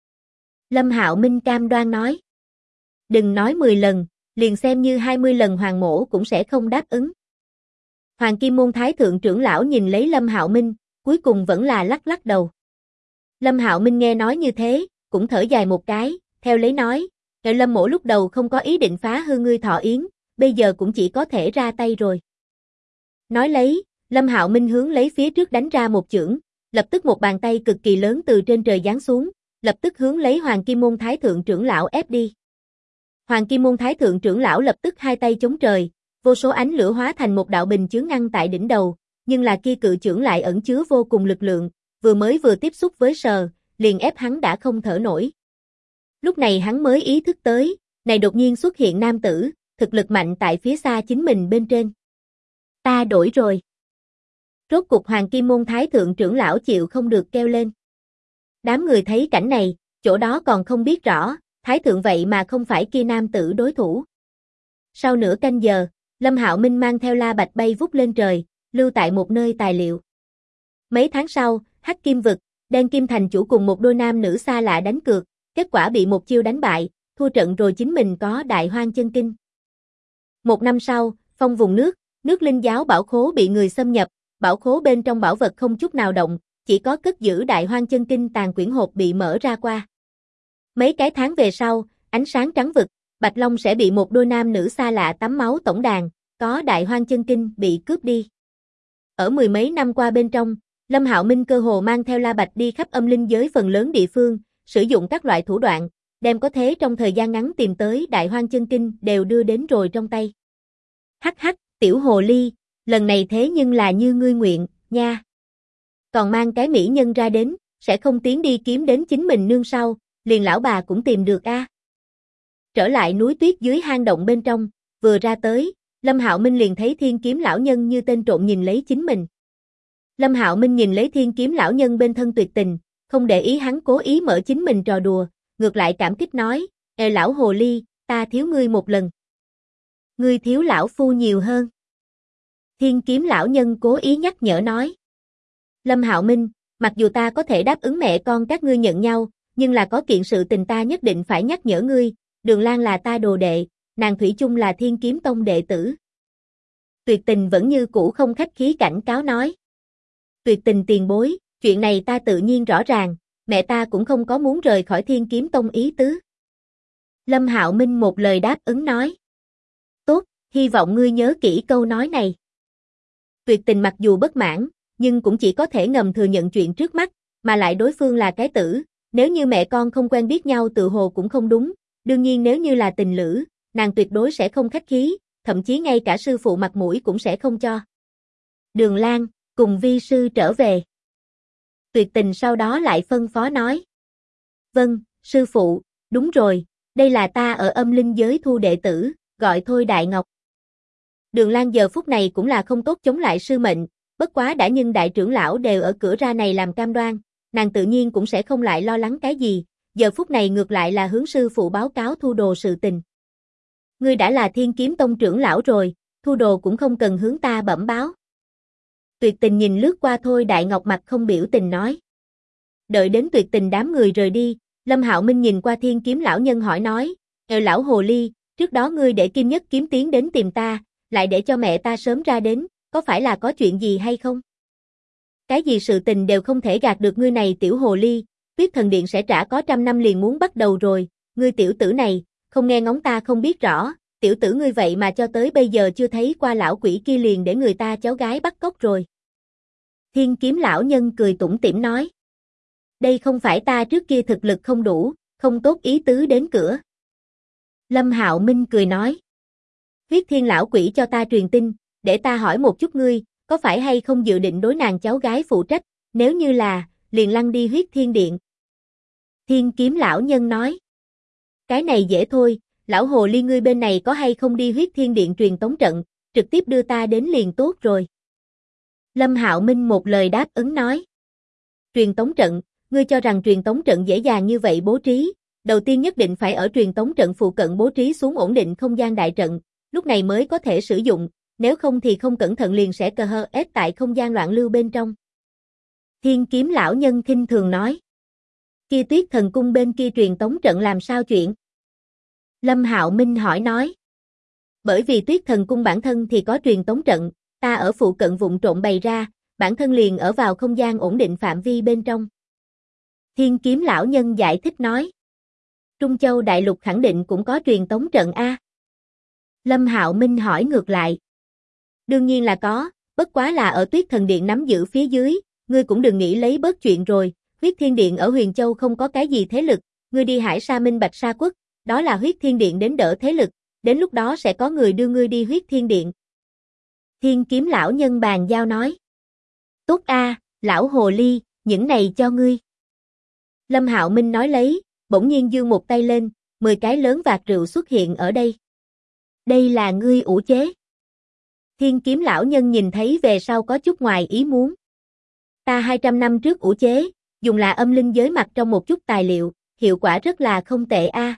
Lâm Hạo Minh cam đoan nói. Đừng nói 10 lần, liền xem như 20 lần Hoàng mỗ cũng sẽ không đáp ứng. Hoàng Kim Môn Thái Thượng trưởng lão nhìn lấy Lâm Hạo Minh, cuối cùng vẫn là lắc lắc đầu. Lâm Hạo Minh nghe nói như thế, cũng thở dài một cái, theo lấy nói, Lâm mỗ lúc đầu không có ý định phá hư ngươi thọ yến, bây giờ cũng chỉ có thể ra tay rồi. Nói lấy, Lâm Hạo Minh hướng lấy phía trước đánh ra một chưởng, lập tức một bàn tay cực kỳ lớn từ trên trời giáng xuống, lập tức hướng lấy Hoàng Kim Môn Thái Thượng trưởng lão ép đi. Hoàng Kim Môn Thái Thượng trưởng lão lập tức hai tay chống trời, vô số ánh lửa hóa thành một đạo bình chướng ngăn tại đỉnh đầu, nhưng là kia cự chưởng lại ẩn chứa vô cùng lực lượng, vừa tiếp xúc với sờ, liền ép hắn đã không thở nổi. Lúc này hắn mới ý thức tới, này đột nhiên xuất hiện nam tử, thực lực mạnh tại phía xa chính mình bên trên. Ta đổi rồi. Rốt cục Hoàng Kim Môn Thái Thượng trưởng lão chịu không được kêu lên. Đám người thấy cảnh này, chỗ đó còn không biết rõ, Thái Thượng vậy mà không phải kia nam tử đối thủ. Sau nửa canh giờ, Lâm Hạo Minh mang theo La Bạch bay vút lên trời, lưu tại một nơi tài liệu. Mấy tháng sau, Hắc Kim Vực, Đen Kim thành chủ cùng một đôi nam nữ xa lạ đánh cược, kết quả bị một chiêu đánh bại, thua trận rồi chính mình có Đại Hoang Chân Kinh. Một năm sau, Phong vùng nước linh giáo bảo khố bị người xâm nhập, bảo khố bên trong bảo vật không chút nào động, chỉ có cất giữ Đại Hoang Chân Kinh tàn quyển hộp bị mở ra qua. Mấy cái tháng về sau, ánh sáng trắng vực, Bạch Long sẽ bị một đôi nam nữ xa lạ tắm máu tổng đàn, có Đại Hoang Chân Kinh bị cướp đi. Ở mười mấy năm qua bên trong, Lâm Hạo Minh cơ hồ mang theo La Bạch đi khắp âm linh giới phần lớn địa phương, sử dụng các loại thủ đoạn, đem có thế trong thời gian ngắn tìm tới Đại Hoang Chân Kinh đều đưa đến rồi trong tay. Hắc hắc, tiểu hồ ly, lần này thế nhưng là như ngươi nguyện, nha. Còn mang cái mỹ nhân ra đến, sẽ không tiến đi kiếm đến chính mình nương sau, liền lão bà cũng tìm được a. Trở lại núi tuyết dưới hang động bên trong, vừa ra tới, Lâm Hạo Minh liền thấy Thiên Kiếm lão nhân như tên trộm nhìn lấy chính mình. Lâm Hạo Minh nhìn lấy Thiên Kiếm lão nhân bên thân tuyệt tình, không để ý hắn cố ý mở chính mình trò đùa, ngược lại cảm kích nói, lão hồ ly, ta thiếu ngươi một lần. Ngươi thiếu lão phu nhiều hơn. Thiên Kiếm lão nhân cố ý nhắc nhở nói. Lâm Hạo Minh, mặc dù ta có thể đáp ứng mẹ con các ngươi nhận nhau, nhưng là có kiện sự tình ta nhất định phải nhắc nhở ngươi, Đường Lan là ta đồ đệ, nàng thủy chung là Thiên Kiếm Tông đệ tử. Tuyệt tình vẫn như cũ không khách khí cảnh cáo nói. Tuyệt tình tiền bối, chuyện này ta tự nhiên rõ ràng, mẹ ta cũng không có muốn rời khỏi Thiên Kiếm Tông ý tứ. Lâm Hạo Minh một lời đáp ứng nói. Tốt, hy vọng ngươi nhớ kỹ câu nói này. Tuyệt tình mặc dù bất mãn, nhưng cũng chỉ có thể ngầm thừa nhận chuyện trước mắt, mà lại đối phương là cái tử, nếu như mẹ con không quen biết nhau tự hồ cũng không đúng, đương nhiên nếu như là tình lữ, nàng tuyệt đối sẽ không khách khí, thậm chí ngay cả sư phụ mặt mũi cũng sẽ không cho. Đường Lan, cùng vi sư trở về. Tuyệt tình sau đó lại phân phó nói. Vâng, sư phụ, đúng rồi, đây là ta ở âm linh giới thu đệ tử, gọi thôi Đại Ngọc. Đường Lan giờ phút này cũng là không tốt chống lại sư mệnh, bất quá đã nhưng đại trưởng lão đều ở cửa ra này làm cam đoan, nàng tự nhiên cũng sẽ không lại lo lắng cái gì, giờ phút này ngược lại là hướng sư phụ báo cáo thu đồ sự tình. Ngươi đã là Thiên Kiếm Tông trưởng lão rồi, thu đồ cũng không cần hướng ta bẩm báo. Tuyệt tình nhìn lướt qua thôi Đại Ngọc mặt không biểu tình nói. Đợi đến tuyệt tình đám người rời đi, Lâm Hạo Minh nhìn qua Thiên Kiếm lão nhân hỏi nói, lão hồ ly, trước đó ngươi để Kim Nhất Kiếm tiến đến tìm ta, lại để cho mẹ ta sớm ra đến, có phải là có chuyện gì hay không? Cái gì sự tình đều không thể gạt được ngươi này tiểu hồ ly, Tuyết Thần Điện sẽ trả có 100 năm liền muốn bắt đầu rồi, ngươi tiểu tử này, không nghe ngóng ta không biết rõ, tiểu tử ngươi vậy mà cho tới bây giờ chưa thấy qua lão quỷ kia liền để người ta cháu gái bắt cóc rồi. Thiên kiếm lão nhân cười tủm tỉm nói. Đây không phải ta trước kia thực lực không đủ, không tốt ý tứ đến cửa. Lâm Hạo Minh cười nói. Huyết Thiên lão quỷ cho ta truyền tin, để ta hỏi một chút ngươi, có phải hay không dự định đối nàng cháu gái phụ trách, nếu như là, liền lăn đi Huyết Thiên Điện. Thiên kiếm lão nhân nói. Cái này dễ thôi, lão hồ ly ngươi bên này có hay không đi Huyết Thiên Điện truyền tống trận, trực tiếp đưa ta đến liền tốt rồi. Lâm Hạo Minh một lời đáp ứng nói. Truyền tống trận, ngươi cho rằng truyền tống trận dễ dàng như vậy bố trí, đầu tiên nhất định phải ở truyền tống trận phụ cận bố trí xuống ổn định không gian đại trận, lúc này mới có thể sử dụng, nếu không thì không cẩn thận liền sẽ cờ hờ ép tại không gian loạn lưu bên trong. Thiên kiếm lão nhân khinh thường nói. Kia Tuyết Thần Cung bên kia truyền tống trận làm sao chuyện? Lâm Hạo Minh hỏi nói. Bởi vì Tuyết Thần Cung bản thân thì có truyền tống trận, ta ở phụ cận vụng trộn bày ra, bản thân liền ở vào không gian ổn định phạm vi bên trong. Thiên kiếm lão nhân giải thích nói. Trung Châu Đại Lục khẳng định cũng có truyền tống trận A. Lâm Hạo Minh hỏi ngược lại. Đương nhiên là có, bất quá là ở Tuyết Thần Điện nắm giữ phía dưới, ngươi cũng đừng nghĩ lấy bớt chuyện rồi, Huyết Thiên Điện ở Huyền Châu không có cái gì thế lực, ngươi đi Hải Sa Minh Bạch Sa Quốc, đó là Huyết Thiên Điện đến đỡ thế lực, đến lúc đó sẽ có người đưa ngươi đi Huyết Thiên Điện. Thiên kiếm lão nhân bàn giao nói. Tốt a, lão hồ ly, những này cho ngươi. Lâm Hạo Minh nói lấy, bỗng nhiên giương một tay lên, 10 cái lớn vạc rượu xuất hiện ở đây. Đây là ngươi ủ chế. Thiên kiếm lão nhân nhìn thấy về sau có chút ngoài ý muốn. Ta 200 năm trước ủ chế, dùng là âm linh giới mặt trong một chút tài liệu, hiệu quả rất là không tệ a.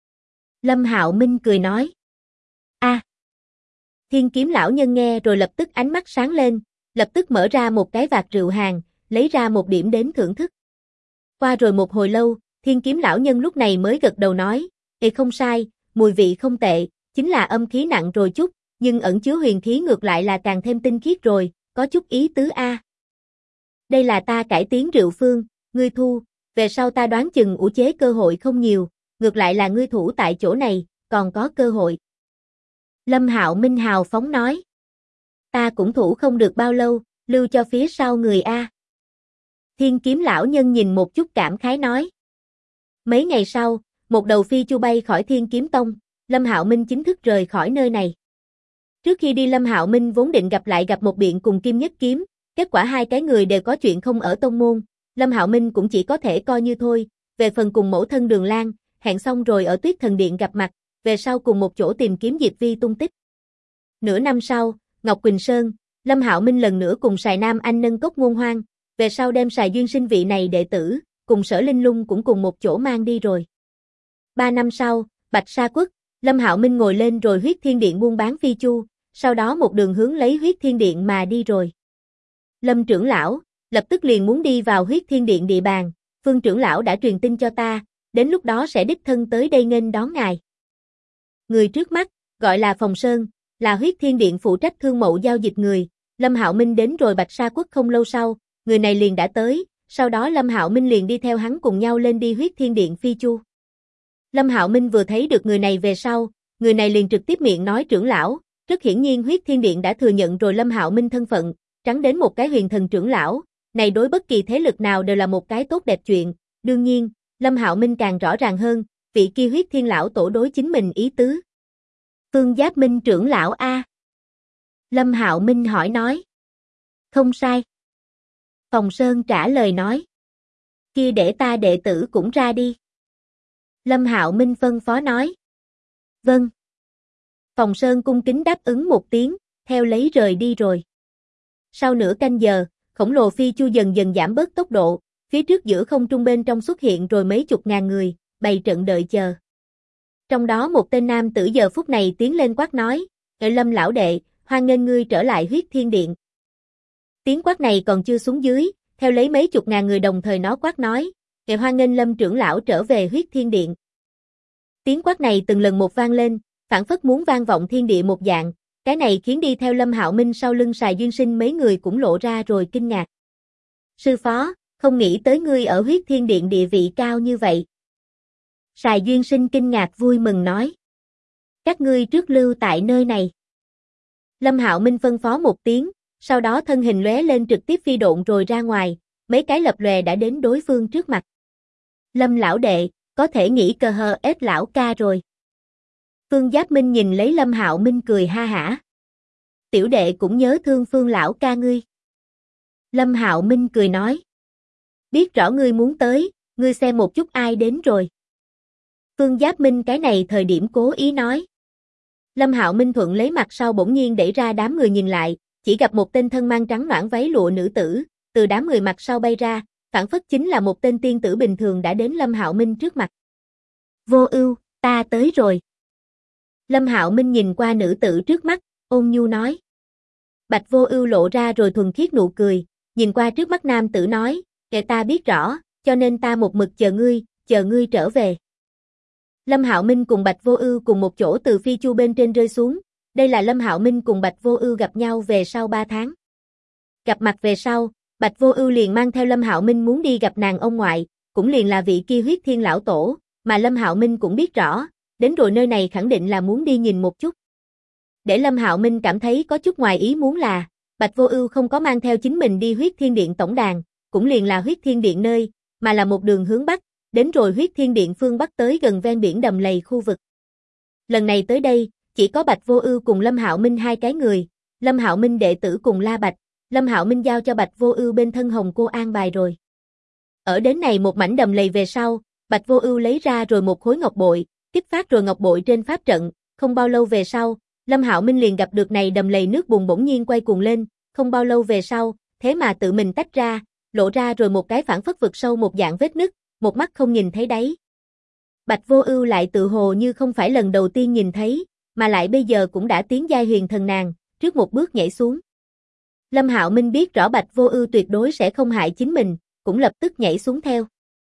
Lâm Hạo Minh cười nói. A. Thiên kiếm lão nhân nghe rồi lập tức ánh mắt sáng lên, lập tức mở ra một cái vạc rượu hàng, lấy ra một điểm đến thưởng thức. Qua rồi một hồi lâu, thiên kiếm lão nhân lúc này mới gật đầu nói, không sai, mùi vị không tệ, chính là âm khí nặng rồi chút, nhưng ẩn chứa huyền khí ngược lại là càng thêm tinh khiết rồi, có chút ý tứ a. Đây là ta cải tiến rượu phương, ngươi thu, về sau ta đoán chừng ủ chế cơ hội không nhiều, ngược lại là ngươi thủ tại chỗ này, còn có cơ hội. Lâm Hạo Minh hào phóng nói. Ta cũng thủ không được bao lâu, lưu cho phía sau người a. Thiên kiếm lão nhân nhìn một chút cảm khái nói. Mấy ngày sau, một đầu phi chu bay khỏi Thiên Kiếm Tông, Lâm Hạo Minh chính thức rời khỏi nơi này. Trước khi đi Lâm Hạo Minh vốn định gặp một biện cùng Kim Nhất Kiếm, kết quả hai cái người đều có chuyện không ở tông môn, Lâm Hạo Minh cũng chỉ có thể coi như thôi, về phần cùng mẫu thân Đường Lan, hẹn xong rồi ở Tuyết Thần Điện gặp mặt, về sau cùng một chỗ tìm kiếm Diệp Vi tung tích. Nửa năm sau, Ngọc Quỳnh Sơn, Lâm Hạo Minh lần nữa cùng Sài Nam Anh nâng cốc ngôn hoang, về sau đem Sài Duyên Sinh vị này đệ tử, cùng Sở Linh Lung cũng cùng một chỗ mang đi rồi. 3 năm sau, Bạch Sa Quốc, Lâm Hạo Minh ngồi lên rồi Huyết Thiên Điện buôn bán phi chu, sau đó một đường hướng lấy Huyết Thiên Điện mà đi rồi. Lâm trưởng lão, lập tức liền muốn đi vào Huyết Thiên Điện địa bàn, Phương trưởng lão đã truyền tin cho ta, đến lúc đó sẽ đích thân tới đây nghênh đón ngài. Người trước mắt, gọi là Phòng Sơn, là Huyết Thiên Điện phụ trách thương mậu giao dịch người, Lâm Hạo Minh đến rồi Bạch Sa Quốc không lâu sau, người này liền đã tới, sau đó Lâm Hạo Minh liền đi theo hắn cùng nhau lên đi Huyết Thiên Điện phi chu. Lâm Hạo Minh vừa thấy được người này về sau, người này liền trực tiếp miệng nói trưởng lão, rất hiển nhiên Huyết Thiên Điện đã thừa nhận rồi Lâm Hạo Minh thân phận, trắng đến một cái huyền thần trưởng lão, này đối bất kỳ thế lực nào đều là một cái tốt đẹp chuyện, đương nhiên, Lâm Hạo Minh càng rõ ràng hơn, vị kia Huyết Thiên lão tổ đối chính mình ý tứ. Phương Giáp Minh trưởng lão a. Lâm Hạo Minh hỏi nói. Không sai. Phòng Sơn trả lời nói. Kia để ta đệ tử cũng ra đi. Lâm Hạo Minh phân phó nói. Vâng. Phòng Sơn cung kính đáp ứng một tiếng, theo lấy rời đi rồi. Sau nửa canh giờ, khổng lồ phi chu dần dần giảm bớt tốc độ, phía trước giữa không trung bên trong xuất hiện rồi mấy chục ngàn người, bày trận đợi chờ. Trong đó một tên nam tử giờ phút này tiến lên quát nói, Lâm lão đệ, hoan nghênh ngươi trở lại Huyết Thiên Điện. Tiếng quát này còn chưa xuống dưới, theo lấy mấy chục ngàn người đồng thời nó quát nói, hoan nghênh Lâm trưởng lão trở về Huyết Thiên Điện. Tiếng quát này từng lần một vang lên, phảng phất muốn vang vọng thiên địa một dạng, cái này khiến đi theo Lâm Hạo Minh sau lưng Sài Duyên Sinh mấy người cũng lộ ra rồi kinh ngạc. Sư phó, không nghĩ tới ngươi ở Huyết Thiên Điện địa vị cao như vậy. Sài Duyên Sinh kinh ngạc vui mừng nói. Các ngươi trước lưu tại nơi này. Lâm Hạo Minh phân phó một tiếng, sau đó thân hình lóe lên trực tiếp phi độn rồi ra ngoài, mấy cái lập lòe đã đến đối phương trước mặt. Lâm lão đệ, có thể nghĩ cờ hờ ết lão ca rồi. Phương Giáp Minh nhìn lấy Lâm Hạo Minh cười ha hả. Tiểu đệ cũng nhớ thương Phương lão ca ngươi. Lâm Hạo Minh cười nói. Biết rõ ngươi muốn tới, ngươi xem một chút ai đến rồi. Phương Giáp Minh cái này thời điểm cố ý nói. Lâm Hạo Minh thuận lấy mặt sau bỗng nhiên đẩy ra đám người nhìn lại, chỉ gặp một tên thân mang trắng noãn váy lụa nữ tử, từ đám người mặt sau bay ra, phảng phất chính là một tên tiên tử bình thường đã đến Lâm Hạo Minh trước mặt. Vô Ưu, ta tới rồi. Lâm Hạo Minh nhìn qua nữ tử trước mắt, ôn nhu nói. Bạch Vô Ưu lộ ra rồi thuần khiết nụ cười, nhìn qua trước mắt nam tử nói, "Kệ ta biết rõ, cho nên ta một mực chờ ngươi trở về." Lâm Hạo Minh cùng Bạch Vô Ưu cùng một chỗ từ phi chu bên trên rơi xuống, đây là Lâm Hạo Minh cùng Bạch Vô Ưu gặp nhau về sau 3 tháng. Gặp mặt về sau, Bạch Vô Ưu liền mang theo Lâm Hạo Minh muốn đi gặp nàng ông ngoại, cũng liền là vị kia Huyết Thiên lão tổ, mà Lâm Hạo Minh cũng biết rõ, đến rồi nơi này khẳng định là muốn đi nhìn một chút. Để Lâm Hạo Minh cảm thấy có chút ngoài ý muốn là, Bạch Vô Ưu không có mang theo chính mình đi Huyết Thiên Điện tổng đàn, cũng liền là Huyết Thiên Điện nơi, mà là một đường hướng bắc, đến rồi Huyết Thiên Điện phương bắc tới gần ven biển đầm lầy khu vực. Lần này tới đây, chỉ có Bạch Vô Ưu cùng Lâm Hạo Minh hai cái người, Lâm Hạo Minh đệ tử cùng La Bạch, Lâm Hạo Minh giao cho Bạch Vô Ưu bên thân Hồng Cô an bài rồi. Ở đến này một mảnh đầm lầy về sau, Bạch Vô Ưu lấy ra rồi một khối ngọc bội, kích phát rồi ngọc bội trên pháp trận, không bao lâu về sau, Lâm Hạo Minh liền gặp được này đầm lầy nước bùn bỗng nhiên quay cuồng lên, không bao lâu về sau, thế mà tự mình tách ra, lộ ra rồi một cái phảng phất vực sâu một dạng vết nứt, một mắt không nhìn thấy đáy. Bạch Vô Ưu lại tự hồ như không phải lần đầu tiên nhìn thấy, mà lại bây giờ cũng đã tiến giai huyền thần nàng, trước một bước nhảy xuống. Lâm Hạo Minh biết rõ Bạch Vô Ưu tuyệt đối sẽ không hại chính mình, cũng lập tức nhảy xuống theo.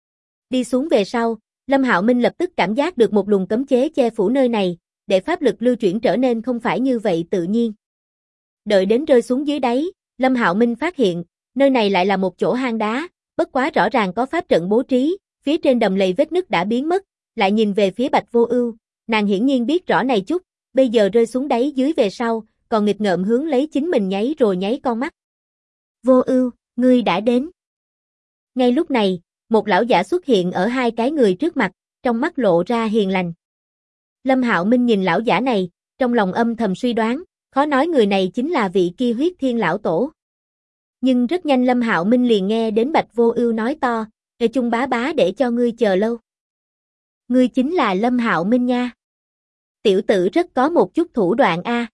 Đi xuống về sau, Lâm Hạo Minh lập tức cảm giác được một luồng cấm chế che phủ nơi này, để pháp lực lưu chuyển trở nên không phải như vậy tự nhiên. Đợi đến rơi xuống dưới đáy, Lâm Hạo Minh phát hiện, nơi này lại là một chỗ hang đá, bất quá rõ ràng có pháp trận bố trí, phía trên đầm lầy vết nứt đã biến mất, lại nhìn về phía Bạch Vô Ưu, nàng hiển nhiên biết rõ này chút, bây giờ rơi xuống đáy dưới về sau, còn nghịch ngợm hướng lấy chính mình nháy rồi nháy con mắt. Vô Ưu, ngươi đã đến. Ngay lúc này, một lão giả xuất hiện ở hai cái người trước mặt, trong mắt lộ ra hiền lành. Lâm Hạo Minh nhìn lão giả này, trong lòng âm thầm suy đoán, khó nói người này chính là vị kia Huyết Thiên lão tổ. Nhưng rất nhanh Lâm Hạo Minh liền nghe đến Bạch Vô Ưu nói to, "Ê Trung bá bá để cho ngươi chờ lâu. Ngươi chính là Lâm Hạo Minh nha. Tiểu tử rất có một chút thủ đoạn a."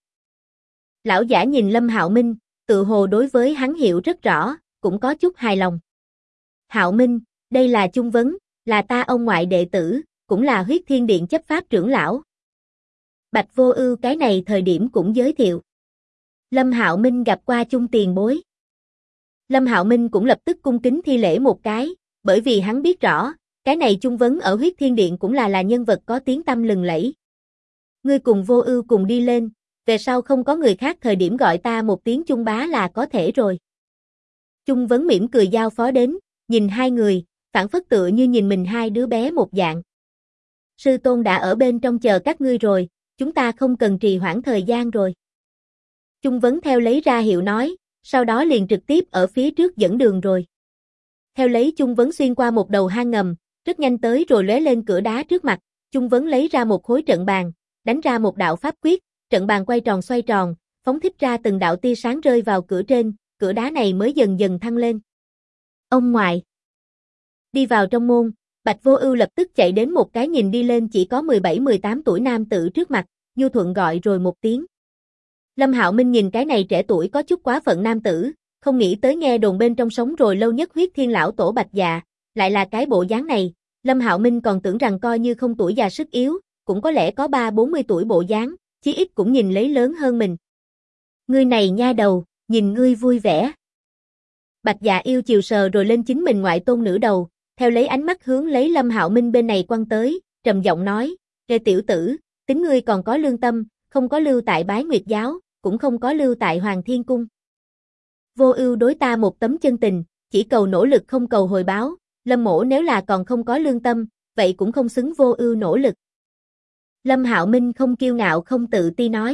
Lão giả nhìn Lâm Hạo Minh, tự hồ đối với hắn hiểu rất rõ, cũng có chút hài lòng. "Hạo Minh, đây là Trung Vấn, là ta ông ngoại đệ tử, cũng là Huyết Thiên Điện chấp pháp trưởng lão." Bạch Vô Ưu cái này thời điểm cũng giới thiệu. Lâm Hạo Minh gặp qua Trung tiền bối. Lâm Hạo Minh cũng lập tức cung kính thi lễ một cái, bởi vì hắn biết rõ, cái này Trung Vấn ở Huyết Thiên Điện cũng là nhân vật có tiếng tăm lừng lẫy. Ngươi cùng Vô Ưu cùng đi lên, về sau không có người khác thời điểm gọi ta một tiếng Trung bá là có thể rồi. Trung Vấn mỉm cười giao phó đến, nhìn hai người, phảng phất tựa như nhìn mình hai đứa bé một dạng. Sư tôn đã ở bên trong chờ các ngươi rồi, chúng ta không cần trì hoãn thời gian rồi. Trung Vấn theo lấy ra hiệu nói, sau đó liền trực tiếp ở phía trước dẫn đường rồi. Theo lấy Trung Vấn xuyên qua một đầu hang ngầm, rất nhanh tới rồi lóe lên cửa đá trước mặt, Trung Vấn lấy ra một khối trận bàn, đánh ra một đạo pháp quyết, trận bàn quay tròn xoay tròn, phóng thích ra từng đạo tia sáng rơi vào cửa trên, cửa đá này mới dần dần thăng lên. Ông ngoại. Đi vào trong môn, Bạch Vô Ưu lập tức chạy đến một cái nhìn đi lên chỉ có 17-18 tuổi nam tử trước mặt, nhu thuận gọi rồi một tiếng. Lâm Hạo Minh nhìn cái này trẻ tuổi có chút quá phận nam tử, không nghĩ tới nghe đồn bên trong sống rồi lâu nhất Huyết Thiên lão tổ Bạch Dạ, lại là cái bộ dáng này, Lâm Hạo Minh còn tưởng rằng coi như không tuổi già sức yếu, cũng có lẽ có 30-40 tuổi bộ dáng, chí ít cũng nhìn lấy lớn hơn mình. Ngươi này nha đầu, nhìn ngươi vui vẻ. Bạch Dạ yêu chiều sờ rồi lên chính mình ngoại tôn nữ đầu, theo lấy ánh mắt hướng lấy Lâm Hạo Minh bên này quăng tới, trầm giọng nói, "Ê tiểu tử, tính ngươi còn có lương tâm, không có lưu tại Bái Nguyệt giáo, cũng không có lưu tại Hoàng Thiên cung. Vô Ưu đối ta một tấm chân tình, chỉ cầu nỗ lực không cầu hồi báo, Lâm mỗ nếu là còn không có lương tâm, vậy cũng không xứng Vô Ưu nỗ lực." Lâm Hạo Minh không kiêu ngạo không tự ti nói.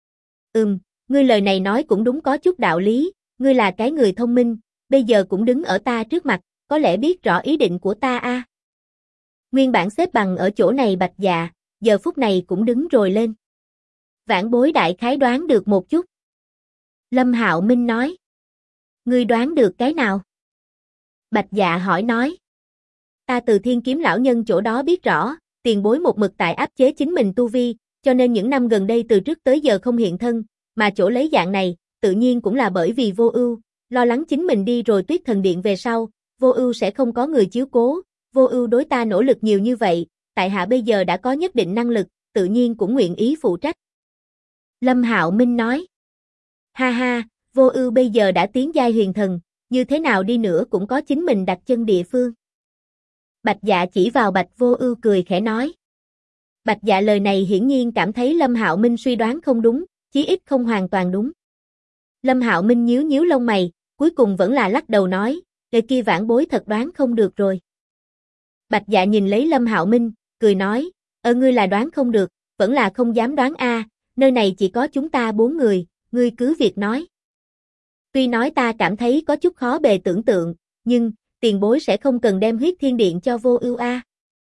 Ngươi lời này nói cũng đúng có chút đạo lý, ngươi là cái người thông minh, bây giờ cũng đứng ở ta trước mặt, có lẽ biết rõ ý định của ta a. Nguyên bản xếp bằng ở chỗ này Bạch Dạ, giờ phút này cũng đứng rồi lên. Vãn Bối đại khái đoán được một chút. Lâm Hạo Minh nói. Ngươi đoán được cái nào? Bạch Dạ hỏi nói. Ta từ Thiên Kiếm lão nhân chỗ đó biết rõ, tiền bối một mực tại áp chế chính mình tu vi, cho nên những năm gần đây từ trước tới giờ không hiện thân, mà chỗ lấy dạng này, tự nhiên cũng là bởi vì Vô Ưu, lo lắng chính mình đi rồi Tuyết Thần Điện về sau, Vô Ưu sẽ không có người chiếu cố, Vô Ưu đối ta nỗ lực nhiều như vậy, tại hạ bây giờ đã có nhất định năng lực, tự nhiên cũng nguyện ý phụ trách. Lâm Hạo Minh nói. Ha ha, Vô Ưu bây giờ đã tiến giai huyền thần, như thế nào đi nữa cũng có chính mình đặt chân địa phương. Bạch Dạ chỉ vào Bạch Vô Ưu cười khẽ nói. Bạch Dạ lời này hiển nhiên cảm thấy Lâm Hạo Minh suy đoán không đúng, chí ít không hoàn toàn đúng. Lâm Hạo Minh nhíu nhíu lông mày, cuối cùng vẫn là lắc đầu nói, "Người kia Vãn Bối thật đoán không được rồi." Bạch Dạ nhìn lấy Lâm Hạo Minh, cười nói, ngươi là đoán không được, vẫn là không dám đoán a, nơi này chỉ có chúng ta 4 người, ngươi cứ việc nói." Tuy nói ta cảm thấy có chút khó bề tưởng tượng, nhưng tiền bối sẽ không cần đem huyết thiên điện cho Vô Ưu a.